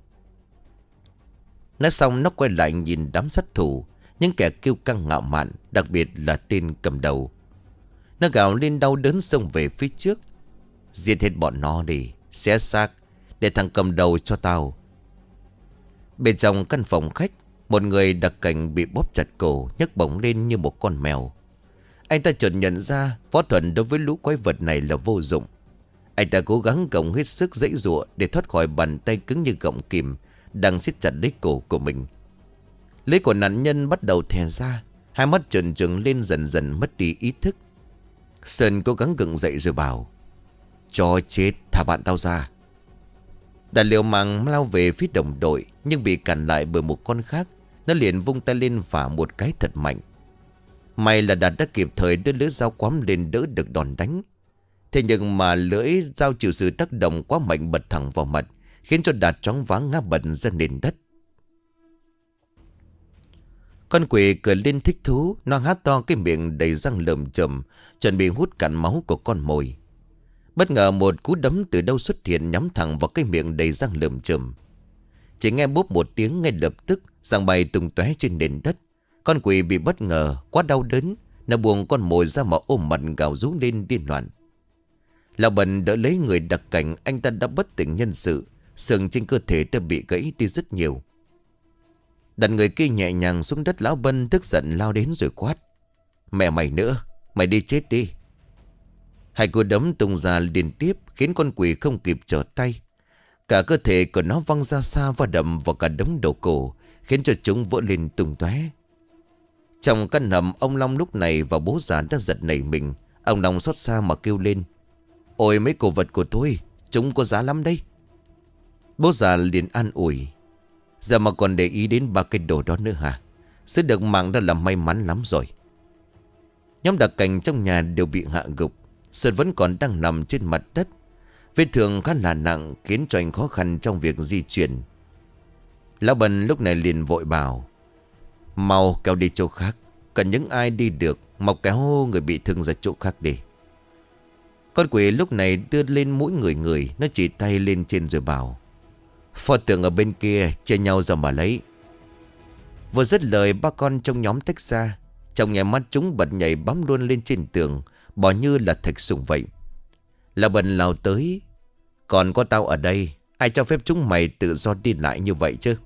Nói xong nó quay lại nhìn đám sát thủ, những kẻ kiêu căng ngạo mạn, đặc biệt là tên cầm đầu. Nó gào lên đau đớn xông về phía trước: giết hết bọn nó đi, xé xác, để thằng cầm đầu cho tao. Bên trong căn phòng khách, một người đặc cảnh bị bóp chặt cổ, nhấc bổng lên như một con mèo. Anh ta chợt nhận ra võ thuật đối với lũ quái vật này là vô dụng. Anh ta cố gắng gồng hết sức giãy giụa để thoát khỏi bàn tay cứng như gọng kìm đang siết chặt lấy cổ của mình. Lưỡi của nạn nhân bắt đầu thè ra, hai mắt trợn trừng lên, dần dần mất đi ý thức. Sơn cố gắng gượng dậy rồi bảo: cho chết, thả bạn tao ra. Đạt liều mạng lao về phía đồng đội, nhưng bị cản lại bởi một con khác. Nó liền vung tay lên vả một cái thật mạnh. May là Đạt đã kịp thời đưa lưỡi dao quắm lên đỡ được đòn đánh. Thế nhưng mà lưỡi dao chịu sự tác động quá mạnh bật thẳng vào mặt, khiến cho Đạt choáng váng ngã bật ra nền đất. Con quỷ cười lên thích thú. Nó há to cái miệng đầy răng lởm chởm, chuẩn bị hút cạn máu của con mồi. Bất ngờ một cú đấm từ đâu xuất hiện, nhắm thẳng vào cái miệng đầy răng lởm chởm. Chỉ nghe bốp một tiếng, ngay lập tức răng bay tung tóe trên nền đất. Con quỷ bị bất ngờ quá đau đớn, nó buông con mồi ra mà ôm mặt gào rú lên điên loạn. Lão Bân đỡ lấy người đặc cảnh. Anh ta đã bất tỉnh nhân sự, xương trên cơ thể đã bị gãy đi rất nhiều. Đặt người kia nhẹ nhàng xuống đất. Lão Bân tức giận lao đến rồi quát: mẹ mày nữa, mày đi chết đi. Hai cú đấm tung ra liên tiếp khiến con quỷ không kịp trở tay. Cả cơ thể của nó văng ra xa và đập vào cả đống đầu cổ, khiến cho chúng vỡ lên tung tóe. Trong căn hầm, ông Long lúc này và bố già đã giật nảy mình. Ông Long xót xa mà kêu lên: ôi mấy cổ vật của tôi, chúng có giá lắm đấy. Bố già liền an ủi: giờ mà còn để ý đến ba cái đồ đó nữa hả? Sẽ được mạng đã là may mắn lắm rồi. Nhóm đặc cảnh trong nhà đều bị hạ gục. Sơn vẫn còn đang nằm trên mặt đất. Vết thương khá là nặng, khiến cho anh khó khăn trong việc di chuyển. Lão Bân lúc này liền vội bảo: mau kéo đi chỗ khác. Cần những ai đi được, mau kéo người bị thương ra chỗ khác đi. Con quỷ lúc này đưa lên mỗi người người. Nó chỉ tay lên trên rồi bảo: pho tượng ở bên kia, chia nhau ra mà lấy. Vừa dứt lời, ba con trong nhóm tách ra. Trong nhà mắt chúng bật nhảy bám luôn lên trên tường, bỏ như là thạch sùng vậy. Lão Bân lao tới: còn có tao ở đây, ai cho phép chúng mày tự do đi lại như vậy chứ?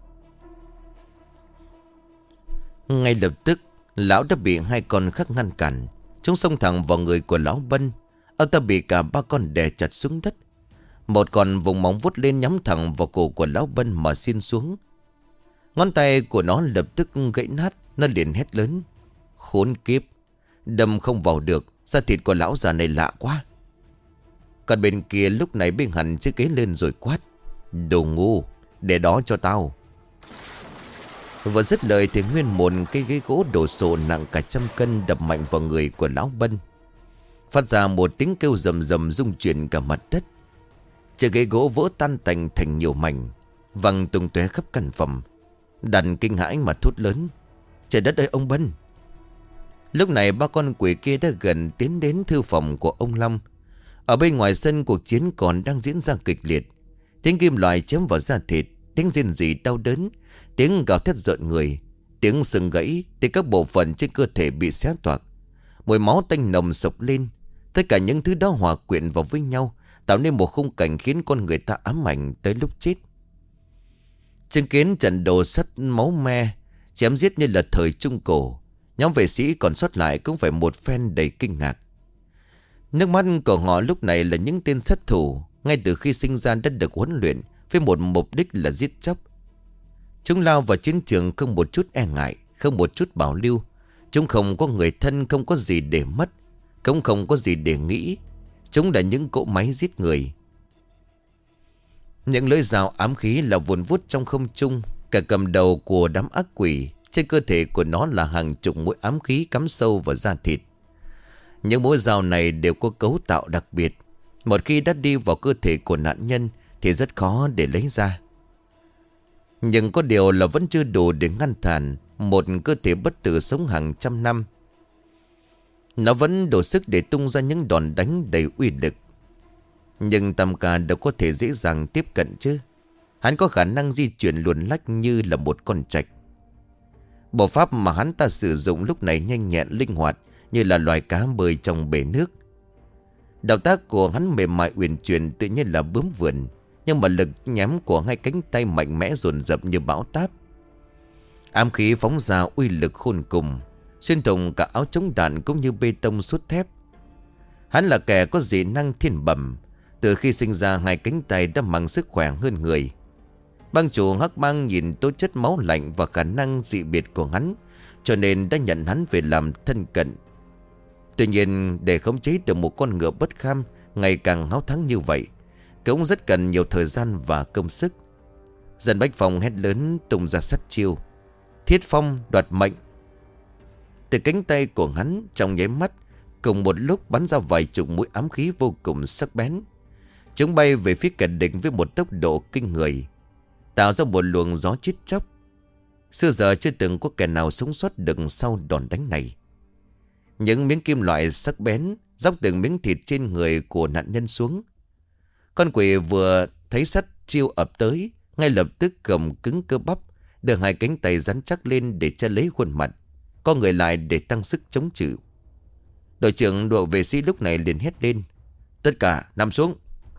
Ngay lập tức, lão đã bị hai con khác ngăn cản. Chúng xông thẳng vào người của lão Bân. Ông ta bị cả ba con đè chặt xuống đất. Một con vùng móng vuốt lên nhắm thẳng vào cổ của lão Bân mà xiên xuống. Ngón tay của nó lập tức gãy nát. Nó liền hét lớn: khốn kiếp, đâm không vào được, da thịt của lão già này lạ quá. Còn bên kia lúc này bên hẳn chiếc ghế lên rồi quát: đồ ngu, để đó cho tao. Vừa dứt lời thì nguyên một cây ghế gỗ đổ sộ nặng cả trăm cân đập mạnh vào người của lão Bân, phát ra một tiếng kêu rầm rầm rung chuyển cả mặt đất. Chiếc ghế gỗ vỡ tan tành thành nhiều mảnh, văng tung tóe khắp căn phòng. Đàn kinh hãi mà thốt lớn: trời đất ơi ông Bân! Lúc này ba con quỷ kia đã gần tiến đến thư phòng của ông Long. Ở bên ngoài sân cuộc chiến còn đang diễn ra kịch liệt. Tiếng kim loại chém vào da thịt, tiếng rên rỉ đau đớn, tiếng gào thét rợn người, tiếng sừng gãy, tiếng các bộ phận trên cơ thể bị xé toạc. Mùi máu tanh nồng sộc lên. Tất cả những thứ đó hòa quyện vào với nhau, tạo nên một khung cảnh khiến con người ta ám ảnh tới lúc chết. Chứng kiến trận đồ sắt máu me chém giết như là thời Trung Cổ, nhóm vệ sĩ còn sót lại cũng phải một phen đầy kinh ngạc. Nước mắt của họ lúc này là những tên sát thủ ngay từ khi sinh ra đã được huấn luyện với một mục đích là giết chóc. Chúng lao vào chiến trường không một chút e ngại, không một chút bảo lưu. Chúng không có người thân, không có gì để mất, cũng không có gì để nghĩ. Chúng là những cỗ máy giết người. Những lưỡi dao ám khí là vùn vút trong không trung. Cả cầm đầu của đám ác quỷ, trên cơ thể của nó là hàng chục mũi ám khí cắm sâu vào da thịt. Những mũi dao này đều có cấu tạo đặc biệt. Một khi đã đi vào cơ thể của nạn nhân thì rất khó để lấy ra. Nhưng có điều là vẫn chưa đủ để ngăn cản một cơ thể bất tử sống hàng trăm năm. Nó vẫn đủ sức để tung ra những đòn đánh đầy uy lực. Nhưng Tam Ca đâu có thể dễ dàng tiếp cận chứ. Hắn có khả năng di chuyển luồn lách như là một con trạch. Bộ pháp mà hắn ta sử dụng lúc này nhanh nhẹn linh hoạt, như là loài cá bơi trong bể nước. Động tác của hắn mềm mại uyển chuyển tự nhiên là bướm vườn, nhưng mà lực nhắm của hai cánh tay mạnh mẽ dồn dập như bão táp. Ám khí phóng ra uy lực khôn cùng, xuyên thủng cả áo chống đạn cũng như bê tông sốt thép. Hắn là kẻ có dị năng thiên bẩm. Từ khi sinh ra hai cánh tay đã mang sức khỏe hơn người. Bang chủ Hắc Bang nhìn tố chất máu lạnh và khả năng dị biệt của hắn, cho nên đã nhận hắn về làm thân cận. Tuy nhiên để khống chế được một con ngựa bất kham ngày càng háo thắng như vậy cũng rất cần nhiều thời gian và công sức. Dân Bách Phong hét lớn tung ra sát chiêu Thiết Phong đoạt mệnh. Từ cánh tay của hắn trong nháy mắt cùng một lúc bắn ra vài chục mũi ám khí vô cùng sắc bén. Chúng bay về phía kẻ địch với một tốc độ kinh người, tạo ra một luồng gió chết chóc. Xưa giờ chưa từng có kẻ nào sống sót được sau đòn đánh này. Những miếng kim loại sắc bén dốc từng miếng thịt trên người của nạn nhân xuống. Con quỷ vừa thấy sát chiêu ập tới, ngay lập tức cầm cứng cơ bắp, đưa hai cánh tay rắn chắc lên để che lấy khuôn mặt, co người lại để tăng sức chống chịu. Đội trưởng đội vệ sĩ lúc này liền hét lên: tất cả nằm xuống.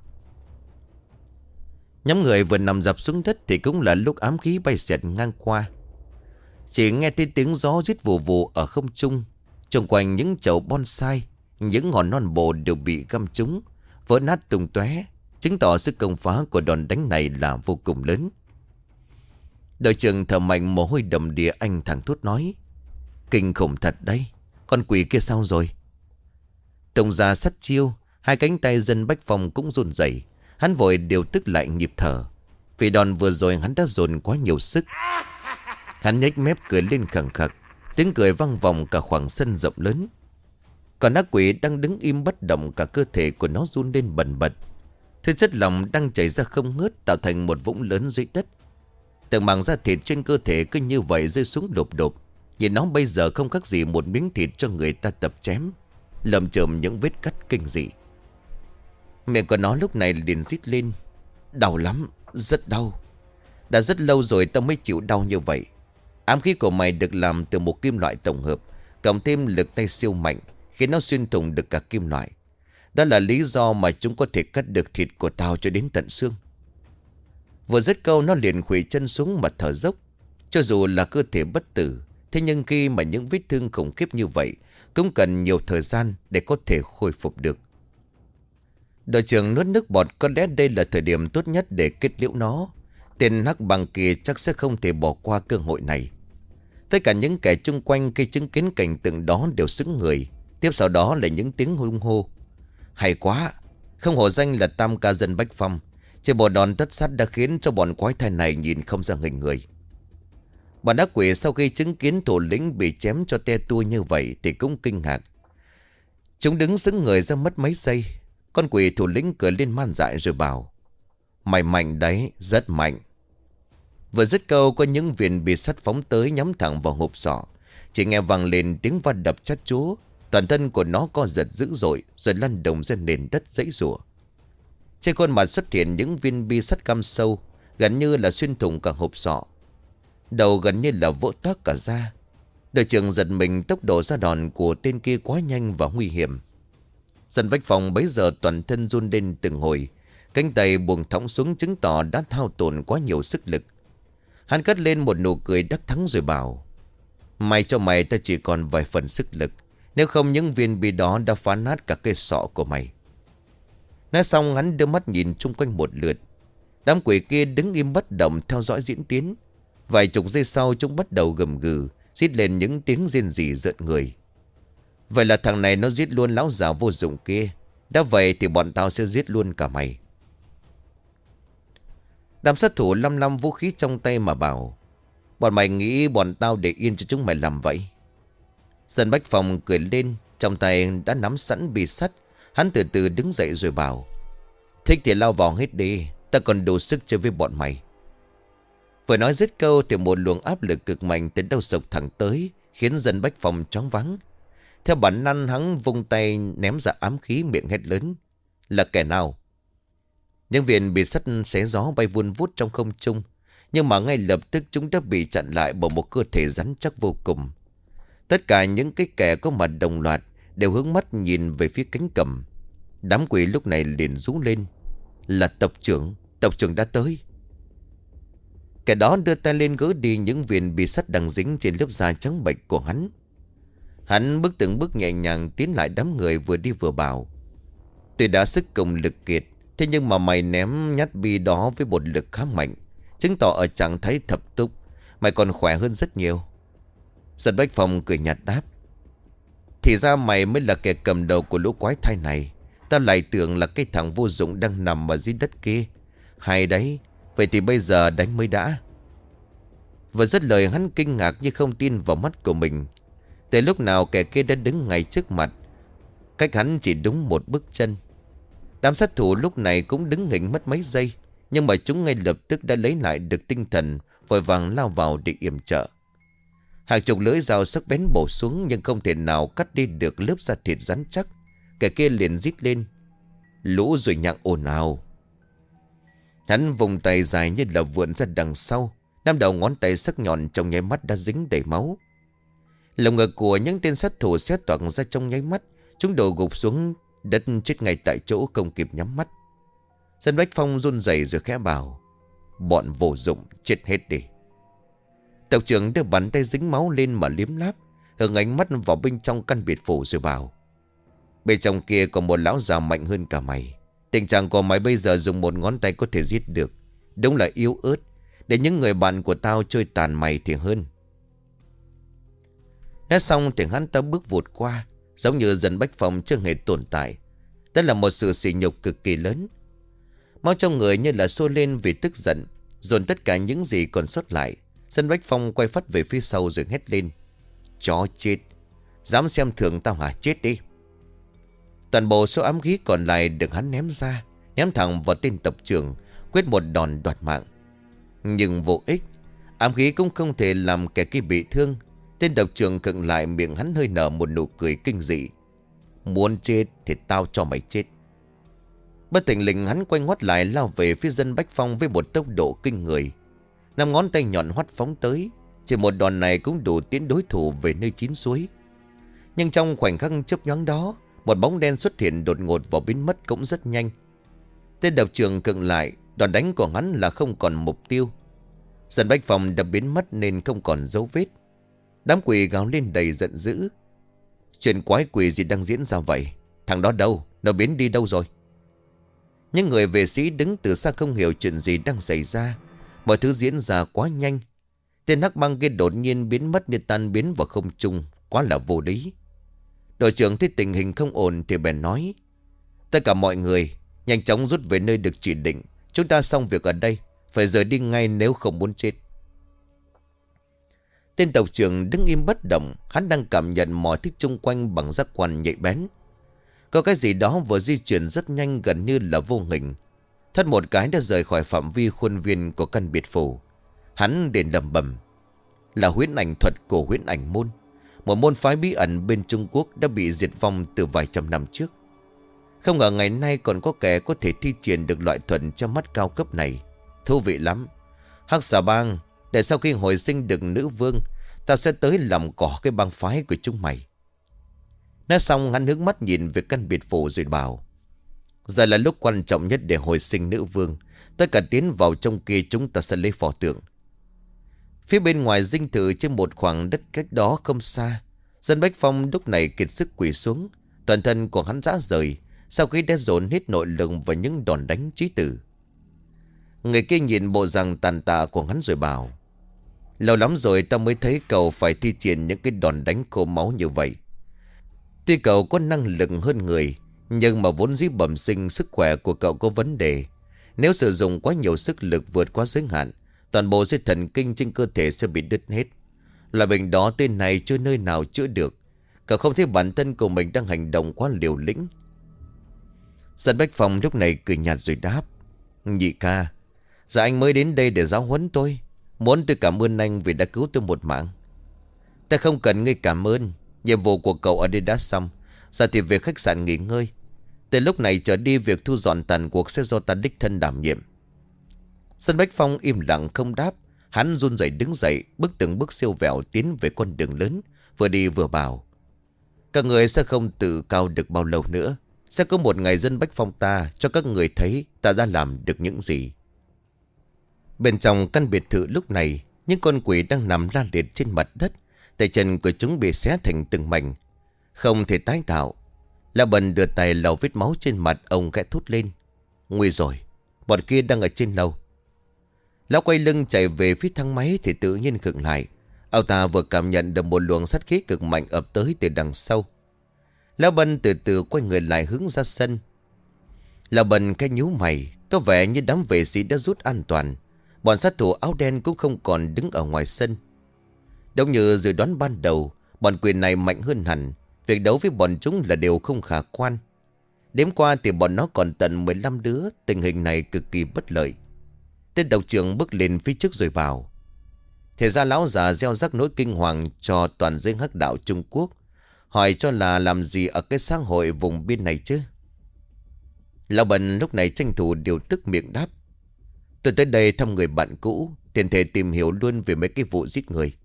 Nhóm người vừa nằm dập xuống đất thì cũng là lúc ám khí bay xẹt ngang qua. Chỉ nghe thấy tiếng gió rít vù vù ở không trung. Xung quanh những chậu bonsai, những ngọn non bộ đều bị găm trúng, vỡ nát tung tóe, chứng tỏ sức công phá của đòn đánh này là vô cùng lớn. Đội trưởng thở mạnh mồ hôi đầm đìa, anh thẳng thốt nói: kinh khủng thật đấy, con quỷ kia sao rồi? Tung ra sát chiêu, hai cánh tay Dân Bách Phong cũng run rẩy. Hắn vội điều tức lại nhịp thở, vì đòn vừa rồi hắn đã dồn quá nhiều sức. Hắn nhếch mép cười lên khẳng khặc, tiếng cười vang vọng cả khoảng sân rộng lớn. Còn ác quỷ đang đứng im bất động, cả cơ thể của nó run lên bần bật. Thứ chất lỏng đang chảy ra không ngớt, tạo thành một vũng lớn dưới đất. Từng mảng da thịt trên cơ thể cứ như vậy rơi xuống đột đột. Nhìn nó bây giờ không khác gì một miếng thịt cho người ta tập chém, lầm chởm những vết cắt kinh dị. Miệng của nó lúc này liền rít lên. Đau lắm, rất đau. Đã rất lâu rồi tao mới chịu đau như vậy. Ám khí của mày được làm từ một kim loại tổng hợp, cộng thêm lực tay siêu mạnh, khiến nó xuyên thủng được cả kim loại. Đó là lý do mà chúng có thể cắt được thịt của tao cho đến tận xương. Vừa dứt câu nó liền khuỵu chân xuống mà thở dốc. Cho dù là cơ thể bất tử, thế nhưng khi mà những vết thương khủng khiếp như vậy cũng cần nhiều thời gian để có thể khôi phục được. Đội trưởng nuốt nước bọt, có lẽ đây là thời điểm tốt nhất để kết liễu nó. Tên hắc bang kia chắc sẽ không thể bỏ qua cơ hội này. Tất cả những kẻ chung quanh khi chứng kiến cảnh tượng đó đều sững người. Tiếp sau đó là những tiếng hung hô. Hay quá, không hổ danh là tam ca dân Bách Phong. Chỉ một đòn tất sát đã khiến cho bọn quái thai này nhìn không ra hình người. Bọn ác quỷ sau khi chứng kiến thủ lĩnh bị chém cho te tua như vậy thì cũng kinh ngạc. Chúng đứng sững người ra mất mấy giây. Con quỷ thủ lĩnh cười lên man dại rồi bảo: Mày mạnh đấy, rất mạnh. Vừa dứt câu, có những viên bi sắt phóng tới nhắm thẳng vào hộp sọ. Chỉ nghe vang lên tiếng va đập chát chúa. Toàn thân của nó co giật dữ dội, rồi lăn đồng ra nền đất dãy rủa. Trên khuôn mặt xuất hiện những viên bi sắt căm sâu, gần như là xuyên thủng cả hộp sọ. Đầu gần như là vỡ toác cả da. Đội trưởng giật mình, tốc độ ra đòn của tên kia quá nhanh và nguy hiểm. Dân Bách Phong bấy giờ toàn thân run lên từng hồi, cánh tay buông thõng xuống chứng tỏ đã hao tổn quá nhiều sức lực. Hắn cất lên một nụ cười đắc thắng rồi bảo: May cho mày ta chỉ còn vài phần sức lực, nếu không những viên bi đó đã phá nát cả cây sọ của mày. Nói xong hắn đưa mắt nhìn chung quanh một lượt. Đám quỷ kia đứng im bất động theo dõi diễn tiến. Vài chục giây sau chúng bắt đầu gầm gừ, rít lên những tiếng rên rỉ rợn người. Vậy là thằng này nó giết luôn lão già vô dụng kia. Đã vậy thì bọn tao sẽ giết luôn cả mày. Đám sát thủ lăm lăm vũ khí trong tay mà bảo: Bọn mày nghĩ bọn tao để yên cho chúng mày làm vậy? Dân Bách Phong cười lên, trong tay đã nắm sẵn bi sắt. Hắn từ từ đứng dậy rồi bảo: Thích thì lao vào hết đi, ta còn đủ sức chơi với bọn mày. Vừa nói dứt câu thì một luồng áp lực cực mạnh từ đâu sộc thẳng tới, khiến Dân Bách Phong choáng váng. Theo bản năng hắn vung tay ném ra ám khí, miệng hét lớn: Là kẻ nào? Những viên bị sắt xé gió bay vun vút trong không trung, nhưng mà ngay lập tức chúng đã bị chặn lại bởi một cơ thể rắn chắc vô cùng. Tất cả những cái kẻ có mặt đồng loạt đều hướng mắt nhìn về phía cánh cầm. Đám quỷ lúc này liền rú lên: Là tộc trưởng, tộc trưởng đã tới. Kẻ đó đưa tay lên gỡ đi những viên bi sắt đang dính trên lớp da trắng bệch của hắn. Hắn bước từng bước nhẹ nhàng tiến lại đám người vừa đi vừa bảo: Tôi đã sức cùng lực kiệt, thế nhưng mà mày ném nhát bi đó với một lực khá mạnh, chứng tỏ ở trạng thái thập túc, mày còn khỏe hơn rất nhiều. Dân Bách Phong cười nhạt đáp: Thì ra mày mới là kẻ cầm đầu của lũ quái thai này. Tao lại tưởng là cái thằng vô dụng đang nằm ở dưới đất kia. Hay đấy, vậy thì bây giờ đánh mới đã. Vừa dứt lời hắn kinh ngạc như không tin vào mắt của mình. Từ lúc nào kẻ kia đã đứng ngay trước mặt, cách hắn chỉ đúng một bước chân. Đám sát thủ lúc này cũng đứng nghỉnh mất mấy giây, nhưng mà chúng ngay lập tức đã lấy lại được tinh thần, vội vàng lao vào để yểm trợ. Hàng chục lưỡi dao sắc bén bổ xuống, nhưng không thể nào cắt đi được lớp da thịt rắn chắc. Kẻ kia liền rít lên: Lũ rồi nhặng ồn ào. Hắn vùng tay dài như là vượn ra đằng sau, năm đầu ngón tay sắc nhọn trong nháy mắt đã dính đầy máu. Lồng ngực của những tên sát thủ xé toạc ra trong nháy mắt, chúng đổ gục xuống đất chết ngay tại chỗ, không kịp nhắm mắt. Dân Bách Phong run rẩy rồi khẽ bảo: Bọn vô dụng, chết hết đi. Tộc trưởng đưa bàn tay dính máu lên mà liếm láp, hướng ánh mắt vào bên trong căn biệt phủ rồi bảo: Bên trong kia có một lão già mạnh hơn cả mày. Tình trạng của mày bây giờ dùng một ngón tay có thể giết được. Đúng là yếu ớt. Để những người bạn của tao chơi tàn mày thì hơn. Nói xong thì hắn ta bước vụt qua, giống như Dân Bách Phong chưa hề tồn tại. Đó là một sự sỉ nhục cực kỳ lớn. Máu trong người như là sôi lên vì tức giận, dồn tất cả những gì còn sót lại. Dân Bách Phong quay phát về phía sau rồi hét lên: Chó chết, dám xem thường tao hả? Chết đi. Toàn bộ số ám khí còn lại được hắn ném ra, ném thẳng vào tên tộc trưởng, quyết một đòn đoạt mạng. Nhưng vô ích, ám khí cũng không thể làm kẻ kia bị thương. Tên tộc trưởng khựng lại, miệng hắn hơi nở một nụ cười kinh dị. Muốn chết thì tao cho mày chết. Bất thình lình hắn quay ngoắt lại, lao về phía dân Bách Phong với một tốc độ kinh người. Năm ngón tay nhọn hoắt phóng tới, chỉ một đòn này cũng đủ tiến đối thủ về nơi chín suối. Nhưng trong khoảnh khắc chớp nhoáng đó, một bóng đen xuất hiện đột ngột và biến mất cũng rất nhanh. Tên độc trưởng khựng lại, đòn đánh của hắn là không còn mục tiêu. Dân Bách Phong đã biến mất nên không còn dấu vết. Đám quỷ gào lên đầy giận dữ. Chuyện quái quỷ gì đang diễn ra vậy? Thằng đó đâu? Nó biến đi đâu rồi? Những người vệ sĩ đứng từ xa không hiểu chuyện gì đang xảy ra. Mọi thứ diễn ra quá nhanh. Tên hắc băng kia đột nhiên biến mất như tan biến vào không trung, quá là vô lý. Đội trưởng thấy tình hình không ổn thì bèn nói: tất cả mọi người nhanh chóng rút về nơi được chỉ định. Chúng ta xong việc ở đây, phải rời đi ngay nếu không muốn chết. Tên tộc trưởng đứng im bất động. Hắn đang cảm nhận mọi thứ xung quanh bằng giác quan nhạy bén. Có cái gì đó vừa di chuyển rất nhanh, gần như là vô hình. Thất một cái đã rời khỏi phạm vi khuôn viên của căn biệt phủ. Hắn đền lầm bầm: là huyễn ảnh thuật của huyễn ảnh môn, một môn phái bí ẩn bên Trung Quốc đã bị diệt vong từ vài trăm năm trước. Không ngờ ngày nay còn có kẻ có thể thi triển được loại thuật trong mắt cao cấp này. Thú vị lắm. Hắc Xà Bang, để sau khi hồi sinh được nữ vương, tao sẽ tới làm cỏ cái bang phái của chúng mày. Nói xong hắn hướng mắt nhìn về căn biệt phủ rồi bảo: giờ là lúc quan trọng nhất để hồi sinh nữ vương. Tất cả tiến vào trong kia, chúng ta sẽ lấy pho tượng. Phía bên ngoài dinh thự, trên một khoảng đất cách đó không xa, dân Bách Phong lúc này kiệt sức quỳ xuống. Toàn thân của hắn rã rời sau khi đã dồn hết nội lực vào những đòn đánh chí tử. Người kia nhìn bộ dạng tàn tạ của hắn rồi bảo: lâu lắm rồi tao mới thấy cậu phải thi triển những cái đòn đánh khô máu như vậy. Tuy cậu có năng lực hơn người, nhưng mà vốn dĩ bẩm sinh sức khỏe của cậu có vấn đề. Nếu sử dụng quá nhiều sức lực vượt quá giới hạn, toàn bộ dây thần kinh trên cơ thể sẽ bị đứt hết. Loại bệnh đó tên này chưa nơi nào chữa được. Cậu không thấy bản thân của mình đang hành động quá liều lĩnh. Dân Bách Phong lúc này cười nhạt rồi đáp: nhị ca, giờ anh mới đến đây để giáo huấn tôi. Muốn tôi cảm ơn anh vì đã cứu tôi một mạng. Ta không cần ngươi cảm ơn. Nhiệm vụ của cậu ở đây đã xong. Giờ thì về khách sạn nghỉ ngơi. Từ lúc này trở đi, việc thu dọn tàn cuộc sẽ do ta đích thân đảm nhiệm. Dân Bách Phong im lặng không đáp. Hắn run rẩy đứng dậy, bước từng bước siêu vẹo tiến về con đường lớn, vừa đi vừa bảo: các người sẽ không tự cao được bao lâu nữa. Sẽ có một ngày dân Bách Phong ta cho các người thấy ta đã làm được những gì. Bên trong căn biệt thự lúc này, những con quỷ đang nằm la liệt trên mặt đất. Tay chân của chúng bị xé thành từng mảnh, không thể tái tạo. Lão Bần đưa tay lau vết máu trên mặt. Ông khẽ thốt lên: nguy rồi, bọn kia đang ở trên lầu. Lão quay lưng chạy về phía thang máy thì tự nhiên khựng lại. Ông ta vừa cảm nhận được một luồng sát khí cực mạnh ập tới từ đằng sau. Lão Bần từ từ quay người lại hướng ra sân. Lão Bần cái nhíu mày, có vẻ như đám vệ sĩ đã rút an toàn. Bọn sát thủ áo đen cũng không còn đứng ở ngoài sân. Đúng như dự đoán ban đầu, bọn quỷ này mạnh hơn hẳn. Việc đấu với bọn chúng là điều không khả quan. Đếm qua thì bọn nó còn tận mười lăm đứa. Tình hình này cực kỳ bất lợi. Tên tộc trưởng bước lên phía trước rồi bảo: thế ra lão già gieo rắc nỗi kinh hoàng cho toàn giới hắc đạo Trung Quốc. Hỏi cho là làm gì ở cái xã hội vùng biên này chứ? Lão Bần lúc này tranh thủ điều tức miệng đáp: tôi tới đây thăm người bạn cũ, tiện thể tìm hiểu luôn về mấy cái vụ giết người.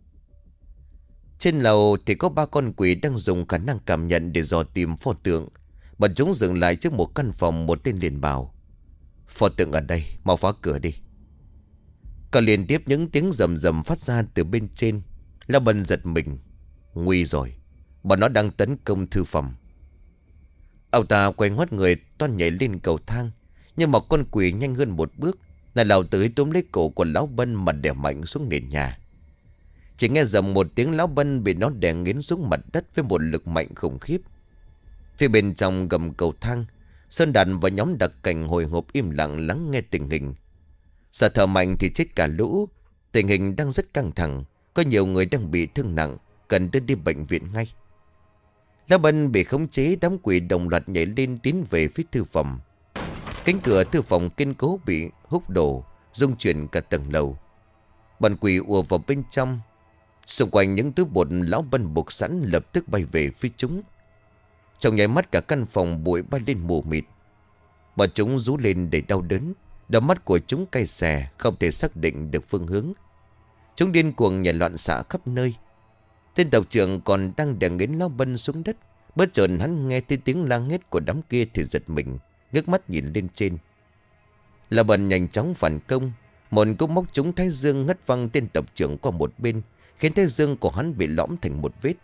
Trên lầu thì có ba con quỷ đang dùng khả năng cảm nhận để dò tìm pho tượng. Bọn chúng dừng lại trước một căn phòng. Một tên liền bảo: pho tượng ở đây, mau phá cửa đi. Còn liên tiếp những tiếng rầm rầm phát ra từ bên trên. Lão Bần giật mình: nguy rồi, bọn nó đang tấn công thư phòng. Ông ta quay ngoắt người toan nhảy lên cầu thang, nhưng một con quỷ nhanh hơn một bước là lao tới túm lấy cổ của lão Bân mà đè mạnh xuống nền nhà. Chỉ nghe rầm một tiếng, lão Bân bị nó đè nghiến xuống mặt đất với một lực mạnh khủng khiếp. Phía bên trong gầm cầu thang, Sơn Đạt và nhóm đặc cảnh hồi hộp im lặng lắng nghe tình hình. Sợ thở mạnh thì chết cả lũ. Tình hình đang rất căng thẳng. Có nhiều người đang bị thương nặng, cần đưa đi bệnh viện ngay. Lão Bân bị khống chế, đám quỷ đồng loạt nhảy lên tiến về phía thư phòng. Cánh cửa thư phòng kiên cố bị húc đổ, rung chuyển cả tầng lầu. Bọn quỷ ùa vào bên trong. Xung quanh những túi bột lão Bân buộc sẵn lập tức bay về phía chúng. Trong nháy mắt cả căn phòng bụi bay lên mù mịt. Bọn chúng rú lên để đau đớn. Đôi mắt của chúng cay xè, không thể xác định được phương hướng. Chúng điên cuồng nhảy loạn xạ khắp nơi. Tên tộc trưởng còn đang đè nghiến lão Bân xuống đất. Bất chợt hắn nghe thấy tiếng la hét của đám kia thì giật mình, ngước mắt nhìn lên trên. Lão Bân nhanh chóng phản công. Một cú móc trúng thái dương ngất văng tên tộc trưởng qua một bên, khiến thái dương của hắn bị lõm thành một vết.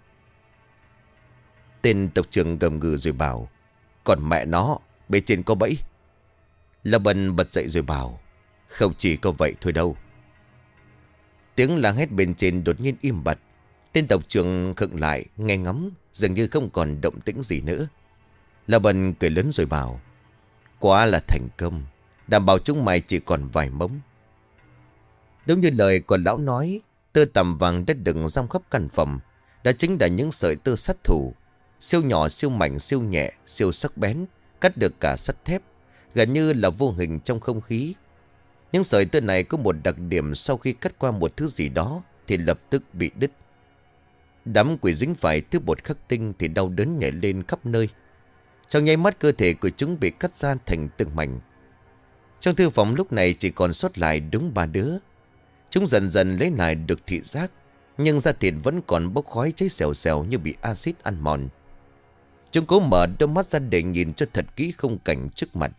Tên tộc trưởng gầm gừ rồi bảo: "Còn mẹ nó, bên trên có bẫy." Lão Bân bật dậy rồi bảo: "Không chỉ có vậy thôi đâu." Tiếng la hét bên trên đột nhiên im bặt. Tên tộc trưởng khựng lại nghe ngóng, dường như không còn động tĩnh gì nữa. Lão Bân cười lớn rồi bảo: "Quá là thành công, đảm bảo chúng mày chỉ còn vài mống." Đúng như lời của lão nói, tơ tằm vàng đất đựng rong khắp căn phòng. Đó chính là những sợi tơ sát thủ, siêu nhỏ, siêu mảnh, siêu nhẹ, siêu sắc bén, cắt được cả sắt thép, gần như là vô hình trong không khí. Những sợi tơ này có một đặc điểm: sau khi cắt qua một thứ gì đó thì lập tức bị đứt. Đám quỷ dính phải thứ bột khắc tinh thì đau đớn nhảy lên khắp nơi. Trong nháy mắt cơ thể của chúng bị cắt ra thành từng mảnh. Trong thư phòng lúc này chỉ còn sót lại đúng ba đứa. Chúng dần dần lấy lại được thị giác, nhưng da thịt vẫn còn bốc khói cháy xèo xèo như bị axit ăn mòn. Chúng cố mở đôi mắt ra để nhìn cho thật kỹ khung cảnh trước mặt.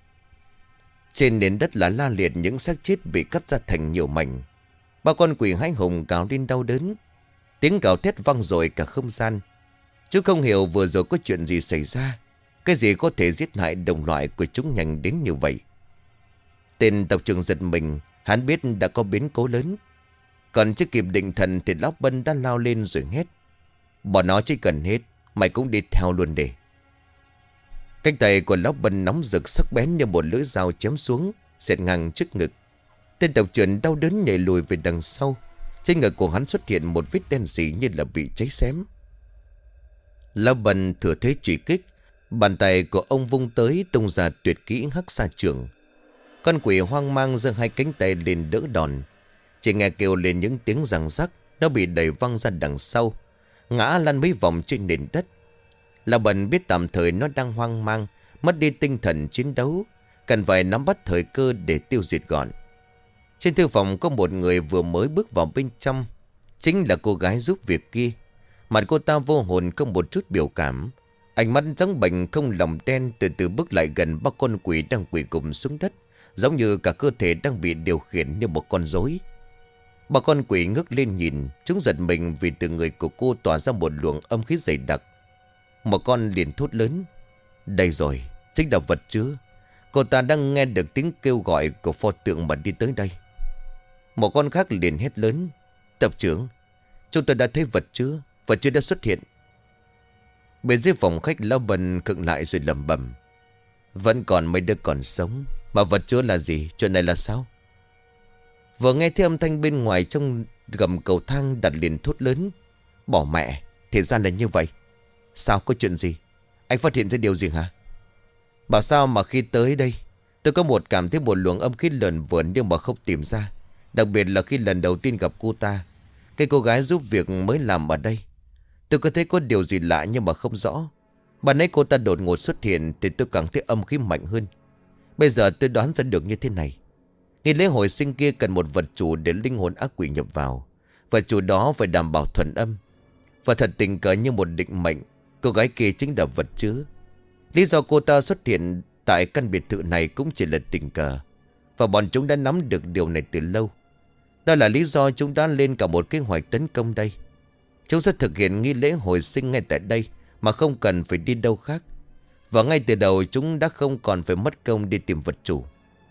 Trên nền đất là la liệt những xác chết bị cắt ra thành nhiều mảnh. Ba con quỷ hãi hùng gào lên đau đớn. Tiếng gào thét vang dội cả không gian. Chúng không hiểu vừa rồi có chuyện gì xảy ra. Cái gì có thể giết hại đồng loại của chúng nhanh đến như vậy. Tên tộc trưởng giật mình. Hắn biết đã có biến cố lớn. Còn chưa kịp định thần thì lão Bân đã lao lên rồi hét: "Bọn nó chỉ cần hết, mày cũng đi theo luôn để." Cánh tay của lão Bân nóng rực sắc bén như một lưỡi dao chém xuống, xẹt ngang trước ngực. Tên tộc trưởng đau đớn nhảy lùi về đằng sau. Trên ngực của hắn xuất hiện một vết đen xì như là bị cháy xém. Lão Bân thừa thế truy kích. Bàn tay của ông vung tới, tung ra tuyệt kỹ hắc sa trường. Con quỷ hoang mang giơ hai cánh tay lên đỡ đòn. Chỉ nghe kêu lên những tiếng răng rắc. Nó bị đẩy văng ra đằng sau, ngã lăn mấy vòng trên nền đất. Lão Bân biết tạm thời nó đang hoang mang, mất đi tinh thần chiến đấu, cần phải nắm bắt thời cơ để tiêu diệt gọn. Trên thư phòng có một người vừa mới bước vào bên trong. Chính là cô gái giúp việc kia. Mặt cô ta vô hồn, không một chút biểu cảm. Ánh mắt trắng bệch không lòng đen, từ từ bước lại gần ba con quỷ đang quỳ gục xuống đất, giống như cả cơ thể đang bị điều khiển như một con rối. Ba con quỷ ngước lên nhìn. Chúng giật mình vì từ người của cô tỏa ra một luồng âm khí dày đặc. Một con liền thốt lớn: "Đây rồi, chính là vật chứa." Cô ta đang nghe được tiếng kêu gọi của pho tượng mà đi tới đây. Một con khác liền hét lớn: "Tộc trưởng, chúng tôi đã thấy vật chứa, vật chứa đã xuất hiện." Bên dưới phòng khách, lão Bân khựng lại rồi lẩm bẩm: "Vẫn còn mấy đứa còn sống. Mà vật chứa là gì? Chuyện này là sao?" Vừa nghe thấy âm thanh bên ngoài trong gầm cầu thang, Đạt liền thốt lớn: "Bỏ mẹ, thì ra là như vậy. Sao, có chuyện gì? Anh phát hiện ra điều gì hả?" "Bảo sao mà khi tới đây tôi có một cảm thấy một luồng âm khí lờn vờn nhưng mà không tìm ra. Đặc biệt là khi lần đầu tiên gặp cô ta, cái cô gái giúp việc mới làm ở đây. Tôi có thấy có điều gì lạ nhưng mà không rõ. Bạn ấy cô ta đột ngột xuất hiện thì tôi càng thấy âm khí mạnh hơn. Bây giờ tôi đoán ra được như thế này. Nghi lễ hồi sinh kia cần một vật chủ để linh hồn ác quỷ nhập vào. Vật chủ đó phải đảm bảo thuần âm. Và thật tình cờ như một định mệnh, cô gái kia chính là vật chứa. Lý do cô ta xuất hiện tại căn biệt thự này cũng chỉ là tình cờ, và bọn chúng đã nắm được điều này từ lâu. Đó là lý do chúng đã lên cả một kế hoạch tấn công đây. Chúng sẽ thực hiện nghi lễ hồi sinh ngay tại đây, mà không cần phải đi đâu khác. Và ngay từ đầu chúng đã không còn phải mất công đi tìm vật chủ."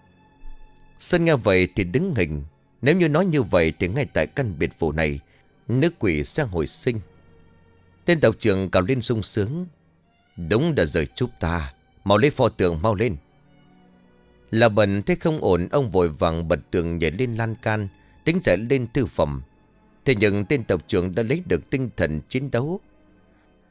Sơn nghe vậy thì đứng hình. Nếu như nói như vậy thì ngay tại căn biệt phủ này, nữ quỷ sẽ hồi sinh. Tên tộc trưởng cào lên sung sướng: "Đúng đã rời chúc ta. Mau lấy pho tượng mau lên." Là Bần thấy không ổn, ông vội vàng bật tường nhảy lên lan can, tính chạy lên thư phòng. Thế nhưng tên tộc trưởng đã lấy được tinh thần chiến đấu.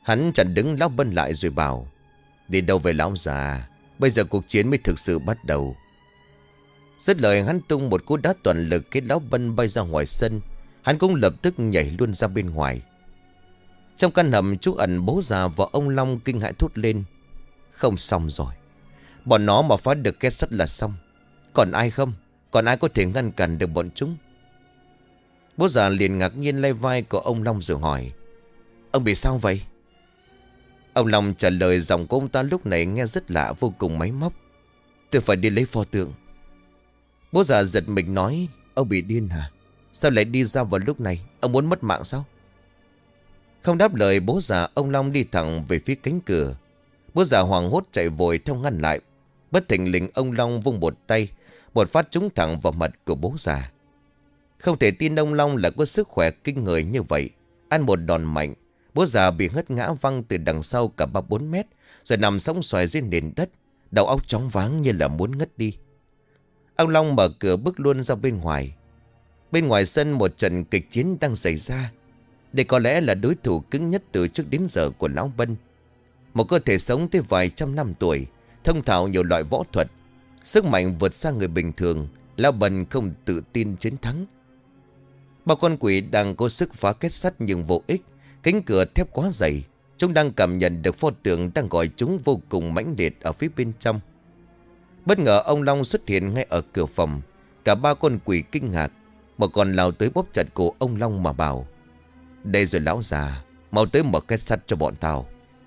Hắn chặn đứng lão Bân lại rồi bảo: Đi đâu về lão già, bây giờ cuộc chiến mới thực sự bắt đầu. Dứt lời hắn tung một cú đá toàn lực khiến lão Bân bay ra ngoài sân. Hắn cũng lập tức nhảy luôn ra bên ngoài. Trong căn hầm, chú ẩn, bố già và ông Long kinh hãi thốt lên: Không xong rồi, bọn nó mà phá được két sắt là xong. Còn ai không? Còn ai có thể ngăn cản được bọn chúng? Bố già liền ngạc nhiên lay vai của ông Long rồi hỏi: Ông bị sao vậy? Ông Long trả lời, giọng của ông ta lúc này nghe rất lạ, vô cùng máy móc: Tôi phải đi lấy pho tượng. Bố già giật mình nói: Ông bị điên hả? Sao lại đi ra vào lúc này? Ông muốn mất mạng sao? Không đáp lời bố già, ông Long đi thẳng về phía cánh cửa. Bố già hoảng hốt chạy vội theo ngăn lại. Bất thình lình ông Long vung một tay, một phát trúng thẳng vào mặt của bố già. Không thể tin ông Long lại có sức khỏe kinh người như vậy. Ăn một đòn mạnh, bố già bị hất ngã văng từ đằng sau cả ba bốn mét, rồi nằm sóng xoài trên nền đất, đầu óc chóng váng như là muốn ngất đi. Ông Long mở cửa bước luôn ra bên ngoài. Bên ngoài sân, một trận kịch chiến đang xảy ra. Đây có lẽ là đối thủ cứng nhất từ trước đến giờ của lão Bân. Một cơ thể sống tới vài trăm năm tuổi, thông thạo nhiều loại võ thuật, sức mạnh vượt xa người bình thường. Lão Bân không tự tin chiến thắng. Bao con quỷ đang có sức phá kết sắt nhưng vô ích. Cánh cửa thép quá dày, chúng đang cảm nhận được pho tượng đang gọi chúng vô cùng mãnh liệt ở phía bên trong. Bất ngờ ông Long xuất hiện ngay ở cửa phòng. Cả ba con quỷ kinh ngạc. Một con lao tới bóp chặt cổ ông Long mà bảo: Đây rồi lão già, mau tới mở két sắt cho bọn tao.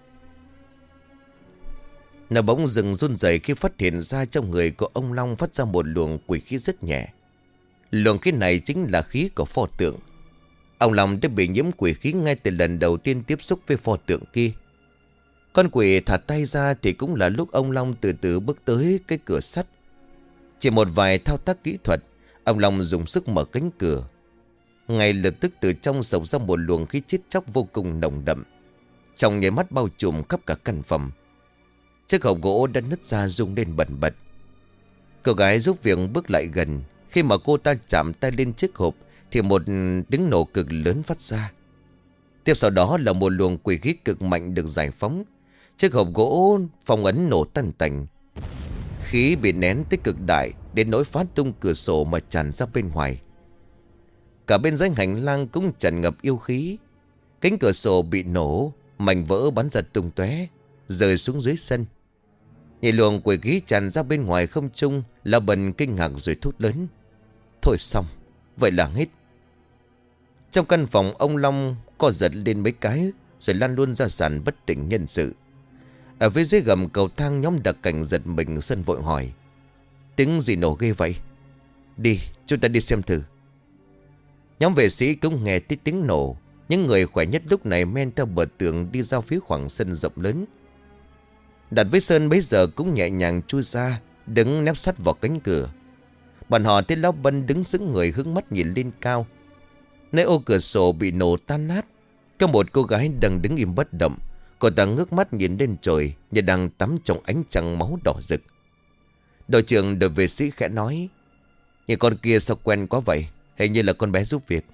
Nó bỗng dừng run rẩy khi phát hiện ra trong người của ông Long phát ra một luồng quỷ khí rất nhẹ. Luồng khí này chính là khí của pho tượng. Ông Long đã bị nhiễm quỷ khí ngay từ lần đầu tiên tiếp xúc với pho tượng kia. Con quỷ thả tay ra thì cũng là lúc ông Long từ từ bước tới cái cửa sắt. Chỉ một vài thao tác kỹ thuật, ông Long dùng sức mở cánh cửa. Ngay lập tức từ trong sộc ra một luồng khí chết chóc vô cùng nồng đậm, trong nháy mắt bao trùm khắp cả căn phòng. Chiếc hộp gỗ đã nứt ra rung lên bần bật. Cô gái giúp việc bước lại gần. Khi mà cô ta chạm tay lên chiếc hộp thì một tiếng nổ cực lớn phát ra. Tiếp sau đó là một luồng quỷ khí cực mạnh được giải phóng. Chiếc hộp gỗ phong ấn nổ tan tành. Khí bị nén tới cực đại đến nỗi phá tung cửa sổ mà tràn ra bên ngoài. Cả bên dưới hành lang cũng tràn ngập yêu khí. Cánh cửa sổ bị nổ, mảnh vỡ bắn ra tung tóe, rơi xuống dưới sân. Nhìn luồng quỷ khí tràn ra bên ngoài không trung, Lão Bân kinh ngạc rồi thốt lớn: Thôi xong, vậy là hết. Trong căn phòng, ông Long co giật lên mấy cái rồi lăn luôn ra sàn bất tỉnh nhân sự. Ở phía dưới gầm cầu thang, nhóm đặc cảnh giật mình sân vội hỏi: Tiếng gì nổ ghê vậy? Đi, chúng ta đi xem thử. Nhóm vệ sĩ cũng nghe thấy tiếng nổ. Những người khỏe nhất lúc này men theo bờ tường đi ra phía khoảng sân rộng lớn. Đạt với Sơn bấy giờ cũng nhẹ nhàng chui ra, đứng nép sát vào cánh cửa. Bọn họ thấy Lão Bân đứng sững người, hướng mắt nhìn lên cao. Nơi ô cửa sổ bị nổ tan nát, có một cô gái đang đứng im bất động. Cô ta ngước mắt nhìn lên trời như đang tắm trong ánh trăng máu đỏ rực. Đội trưởng đội vệ sĩ khẽ nói: Nhìn con kia sao quen quá vậy? Hình như là con bé giúp việc.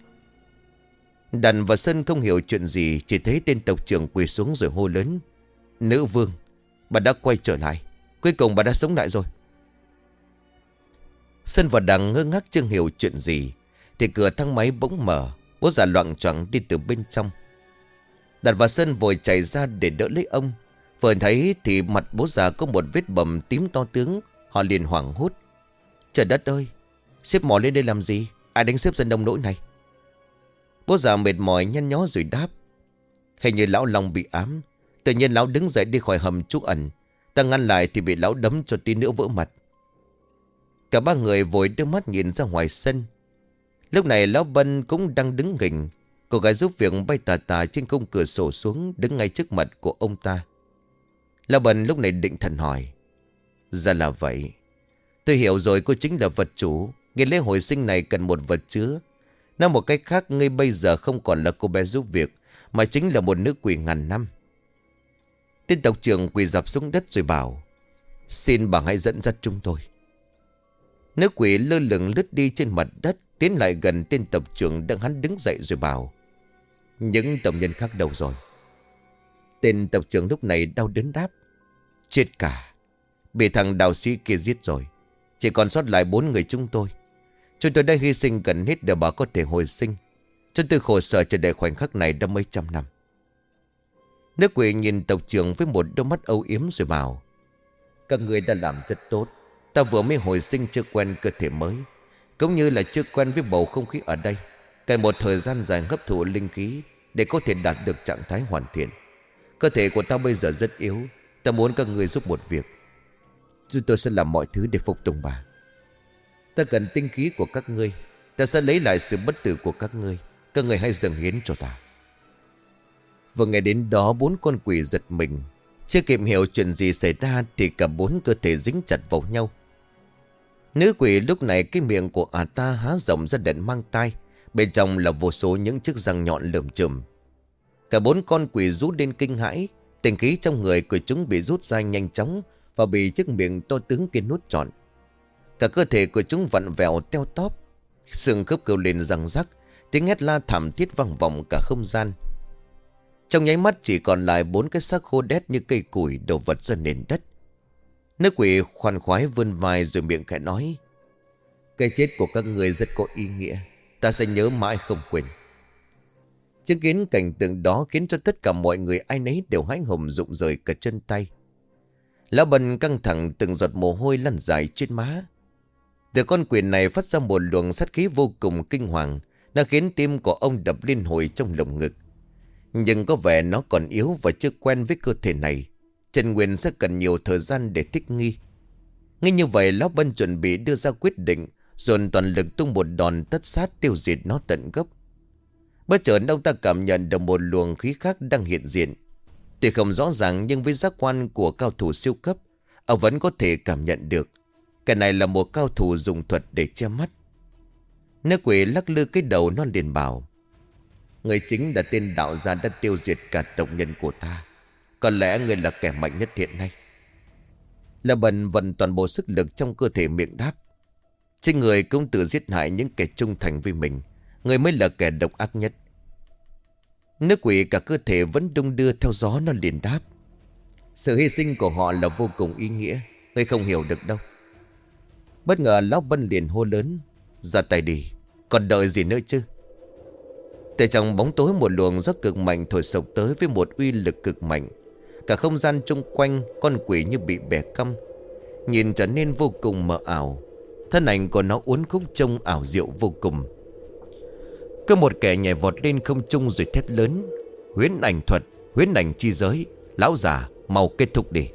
Đàn và Sơn không hiểu chuyện gì, chỉ thấy tên tộc trưởng quỳ xuống rồi hô lớn: Nữ vương, bà đã quay trở lại. Cuối cùng bà đã sống lại rồi. Sơn và Đằng ngơ ngác chưa hiểu chuyện gì thì cửa thang máy bỗng mở. Bố già loạng choạng đi từ bên trong. Đạt và Sơn vội chạy ra để đỡ lấy ông. Vừa thấy thì mặt bố già có một vết bầm tím to tướng. Họ liền hoảng hốt: Trời đất ơi, xếp mò lên đây làm gì? Ai đánh xếp dân đông nỗi này? Bố già mệt mỏi nhăn nhó rồi đáp: Hình như lão Long bị ám. Tự nhiên lão đứng dậy đi khỏi hầm trú ẩn. Ta ngăn lại thì bị lão đấm cho tí nữa vỡ mặt. Cả ba người vội đưa mắt nhìn ra ngoài sân. Lúc này Lão Bân cũng đang đứng nghỉnh. Cô gái giúp việc bay tà tà trên khung cửa sổ xuống, đứng ngay trước mặt của ông ta. Lão Bân lúc này định thần hỏi: Ra là vậy. Tôi hiểu rồi, cô chính là vật chủ. Ngày lễ hồi sinh này cần một vật chứa. Nói một cách khác, ngươi bây giờ không còn là cô bé giúp việc, mà chính là một nữ quỷ ngàn năm. Tên tộc trưởng quỳ dạp xuống đất rồi bảo: Xin bà hãy dẫn dắt chúng tôi. Nữ quỷ lơ lửng lướt đi trên mặt đất, tiến lại gần tên tộc trưởng đang hắn đứng dậy rồi bảo: Những tộc nhân khác đâu rồi? Tên tộc trưởng lúc này đau đớn đáp. Chết cả. Bị thằng đạo sĩ kia giết rồi. Chỉ còn sót lại bốn người chúng tôi. Chúng tôi đã hy sinh gần hết để bà có thể hồi sinh. Chúng tôi khổ sở chờ đợi khoảnh khắc này đã mấy trăm năm. Nữ quỷ nhìn tộc trưởng với một đôi mắt âu yếm rồi bảo. Các người đã làm rất tốt. Ta vừa mới hồi sinh chưa quen cơ thể mới, cũng như là chưa quen với bầu không khí ở đây. Cần một thời gian dài hấp thụ linh khí để có thể đạt được trạng thái hoàn thiện. Cơ thể của ta bây giờ rất yếu. Ta muốn các người giúp một việc. Chúng tôi sẽ làm mọi thứ để phục tùng bà. Ta cần tinh khí của các ngươi. Ta sẽ lấy lại sự bất tử của các ngươi. Các người hãy dâng hiến cho ta. Vừa nghe đến đó, bốn con quỷ giật mình. Chưa kịp hiểu chuyện gì xảy ra thì cả bốn cơ thể dính chặt vào nhau. Nữ quỷ lúc này cái miệng của ả ta há rộng ra đèn mang tai. Bên trong là vô số những chiếc răng nhọn lởm chởm. Cả bốn con quỷ rút lên kinh hãi. Tinh khí trong người của chúng bị rút ra nhanh chóng và bị chiếc miệng to tướng kia nuốt trọn. Cả cơ thể của chúng vặn vẹo teo tóp, xương khớp kêu lên răng rắc. Tiếng hét la thảm thiết vang vọng cả không gian. Trong nháy mắt chỉ còn lại bốn cái xác khô đét như cây củi đổ vật ra nền đất. Nữ quỷ khoan khoái vươn vai rồi miệng khẽ nói. Cái chết của các người rất có ý nghĩa. Ta sẽ nhớ mãi không quên. Chứng kiến cảnh tượng đó khiến cho tất cả mọi người ai nấy đều hãi hùng rụng rời cả chân tay. Lão Bân căng thẳng, từng giọt mồ hôi lăn dài trên má. Từ con quỷ này phát ra một luồng sát khí vô cùng kinh hoàng, đã khiến tim của ông đập liên hồi trong lồng ngực. Nhưng có vẻ nó còn yếu và chưa quen với cơ thể này. Trần Nguyên sẽ cần nhiều thời gian để thích nghi. Ngay như vậy, Lão Bân chuẩn bị đưa ra quyết định, dồn toàn lực tung một đòn tất sát tiêu diệt nó tận gốc. Bất chợt ông ta cảm nhận được một luồng khí khác đang hiện diện. Tuy không rõ ràng nhưng với giác quan của cao thủ siêu cấp, ông vẫn có thể cảm nhận được. Cái này là một cao thủ dùng thuật để che mắt. Nữ quỷ lắc lư cái đầu, nó liền bảo. Người chính là tên đạo gia đã tiêu diệt cả tộc nhân của ta. Có lẽ người là kẻ mạnh nhất hiện nay. Là Bần vận toàn bộ sức lực trong cơ thể miệng đáp. Trên người cũng tự giết hại những kẻ trung thành với mình. Người mới là kẻ độc ác nhất. Nữ quỷ cả cơ thể vẫn đung đưa theo gió, nó liền đáp. Sự hy sinh của họ là vô cùng ý nghĩa. Người không hiểu được đâu. Bất ngờ Lão Bân liền hô lớn. Ra tay đi. Còn đợi gì nữa chứ? Từ trong bóng tối một luồng gió cực mạnh thổi sộc tới với một uy lực cực mạnh. Cả không gian chung quanh con quỷ như bị bẻ cong, nhìn trở nên vô cùng mờ ảo. Thân ảnh của nó uốn khúc trông ảo diệu vô cùng. Có một kẻ nhảy vọt lên không trung rồi thét lớn. Huyễn ảnh thuật, huyễn ảnh chi giới. Lão già, mau kết thúc đi.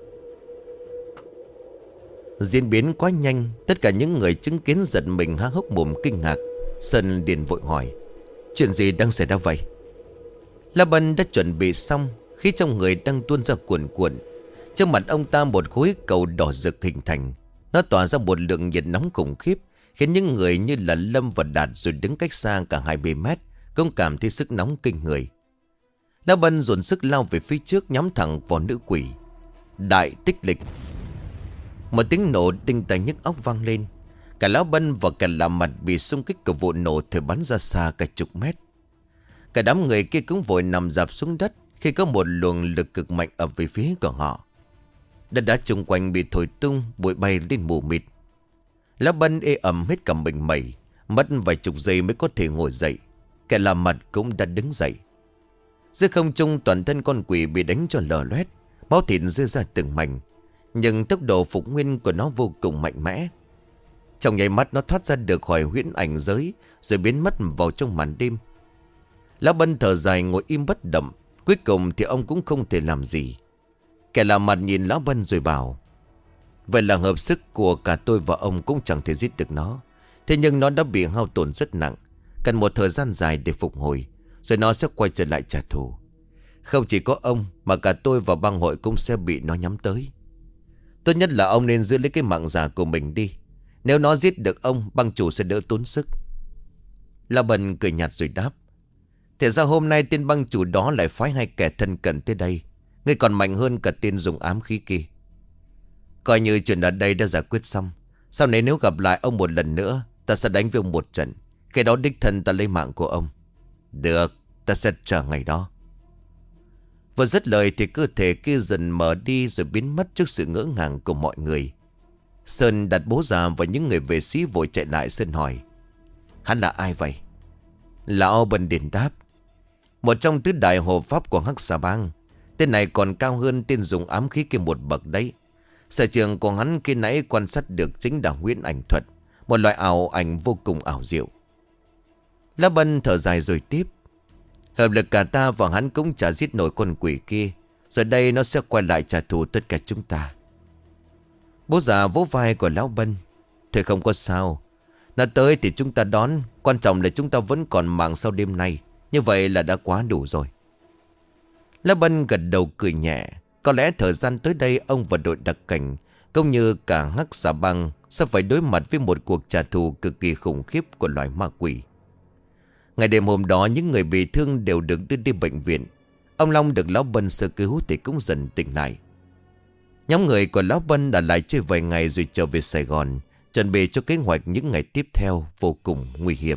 Diễn biến quá nhanh, tất cả những người chứng kiến giật mình há hốc mồm kinh ngạc. Sơn liền vội hỏi. Chuyện gì đang xảy ra vậy? La Bân đã chuẩn bị xong, khí trong người đang tuôn ra cuồn cuộn. Trước mặt ông ta một khối cầu đỏ rực hình thành. Nó tỏa ra một lượng nhiệt nóng khủng khiếp, khiến những người như là Lâm và Đạt rồi đứng cách xa cả hai mươi mét cũng cảm thấy sức nóng kinh người. La Bân dồn sức lao về phía trước, nhắm thẳng vào nữ quỷ. Đại tích lịch. Một tiếng nổ đinh tai nhức óc vang lên. Cả Lão Bân và cả Lạ Mặt bị xung kích của vụ nổ thời bắn ra xa cả chục mét. Cả đám người kia cũng vội nằm dạp xuống đất khi có một luồng lực cực mạnh ập về phía của họ. Đất đá chung quanh bị thổi tung, bụi bay lên mù mịt. Lão Bân ê ẩm hết cả mình mẩy, mất vài chục giây mới có thể ngồi dậy. Kẻ Lạ Mặt cũng đã đứng dậy. Giữa không trung toàn thân con quỷ bị đánh cho lở loét, máu thịt rơi ra từng mảnh. Nhưng tốc độ phục nguyên của nó vô cùng mạnh mẽ. Trong nháy mắt nó thoát ra được khỏi huyễn ảnh giới, rồi biến mất vào trong màn đêm. Lão Bân thở dài ngồi im bất động. Cuối cùng thì ông cũng không thể làm gì. Kẻ Lạ Mặt nhìn Lão Bân rồi bảo. Vậy là hợp sức của cả tôi và ông cũng chẳng thể giết được nó. Thế nhưng nó đã bị hao tổn rất nặng, cần một thời gian dài để phục hồi, rồi nó sẽ quay trở lại trả thù. Không chỉ có ông mà cả tôi và bang hội cũng sẽ bị nó nhắm tới. Tốt nhất là ông nên giữ lấy cái mạng già của mình đi. Nếu nó giết được ông, bang chủ sẽ đỡ tốn sức. Lão Bân cười nhạt rồi đáp. Thế ra hôm nay tên bang chủ đó lại phái hai kẻ thân cận tới đây. Ngươi còn mạnh hơn cả tên dùng ám khí kia. Coi như chuyện ở đây đã giải quyết xong. Sau này nếu gặp lại ông một lần nữa, ta sẽ đánh với ông một trận. Cái đó đích thân ta lấy mạng của ông. Được, ta sẽ chờ ngày đó. Vừa dứt lời thì cơ thể kia dần mở đi rồi biến mất trước sự ngỡ ngàng của mọi người. Sơn đặt bố già và những người vệ sĩ vội chạy lại. Sơn hỏi: Hắn là ai vậy? Lão Bần Điền đáp: Một trong tứ đại hộ pháp của Hắc Xà Bang. Tên này còn cao hơn tên dùng ám khí kia một bậc đấy. Sở trường của hắn khi nãy quan sát được chính là huyễn ảnh thuật, một loại ảo ảnh vô cùng ảo diệu. Lão Bân thở dài rồi tiếp: Hợp lực cả ta và hắn cũng chả giết nổi con quỷ kia. Giờ đây nó sẽ quay lại trả thù tất cả chúng ta. Bố già vỗ vai của Lão Bân: Thôi không có sao. Nó tới thì chúng ta đón. Quan trọng là chúng ta vẫn còn mạng sau đêm nay. Như vậy là đã quá đủ rồi. Lão Bân gật đầu cười nhẹ. Có lẽ thời gian tới đây ông và đội đặc cảnh cũng như cả Hắc Xà Bang sẽ phải đối mặt với một cuộc trả thù cực kỳ khủng khiếp của loài ma quỷ. Ngày đêm hôm đó, những người bị thương đều được đưa đi bệnh viện. Ông Long được Lão Bân sơ cứu thì cũng dần tỉnh lại. Nhóm người của Lão Bân đã lại chơi vài ngày rồi trở về Sài Gòn, chuẩn bị cho kế hoạch những ngày tiếp theo vô cùng nguy hiểm.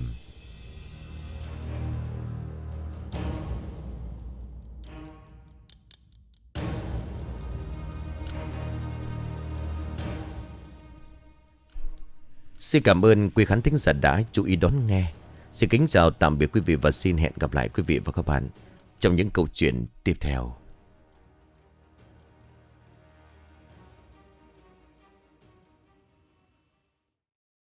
Xin cảm ơn quý khán thính giả đã chú ý đón nghe. Xin kính chào tạm biệt quý vị và xin hẹn gặp lại quý vị và các bạn trong những câu chuyện tiếp theo.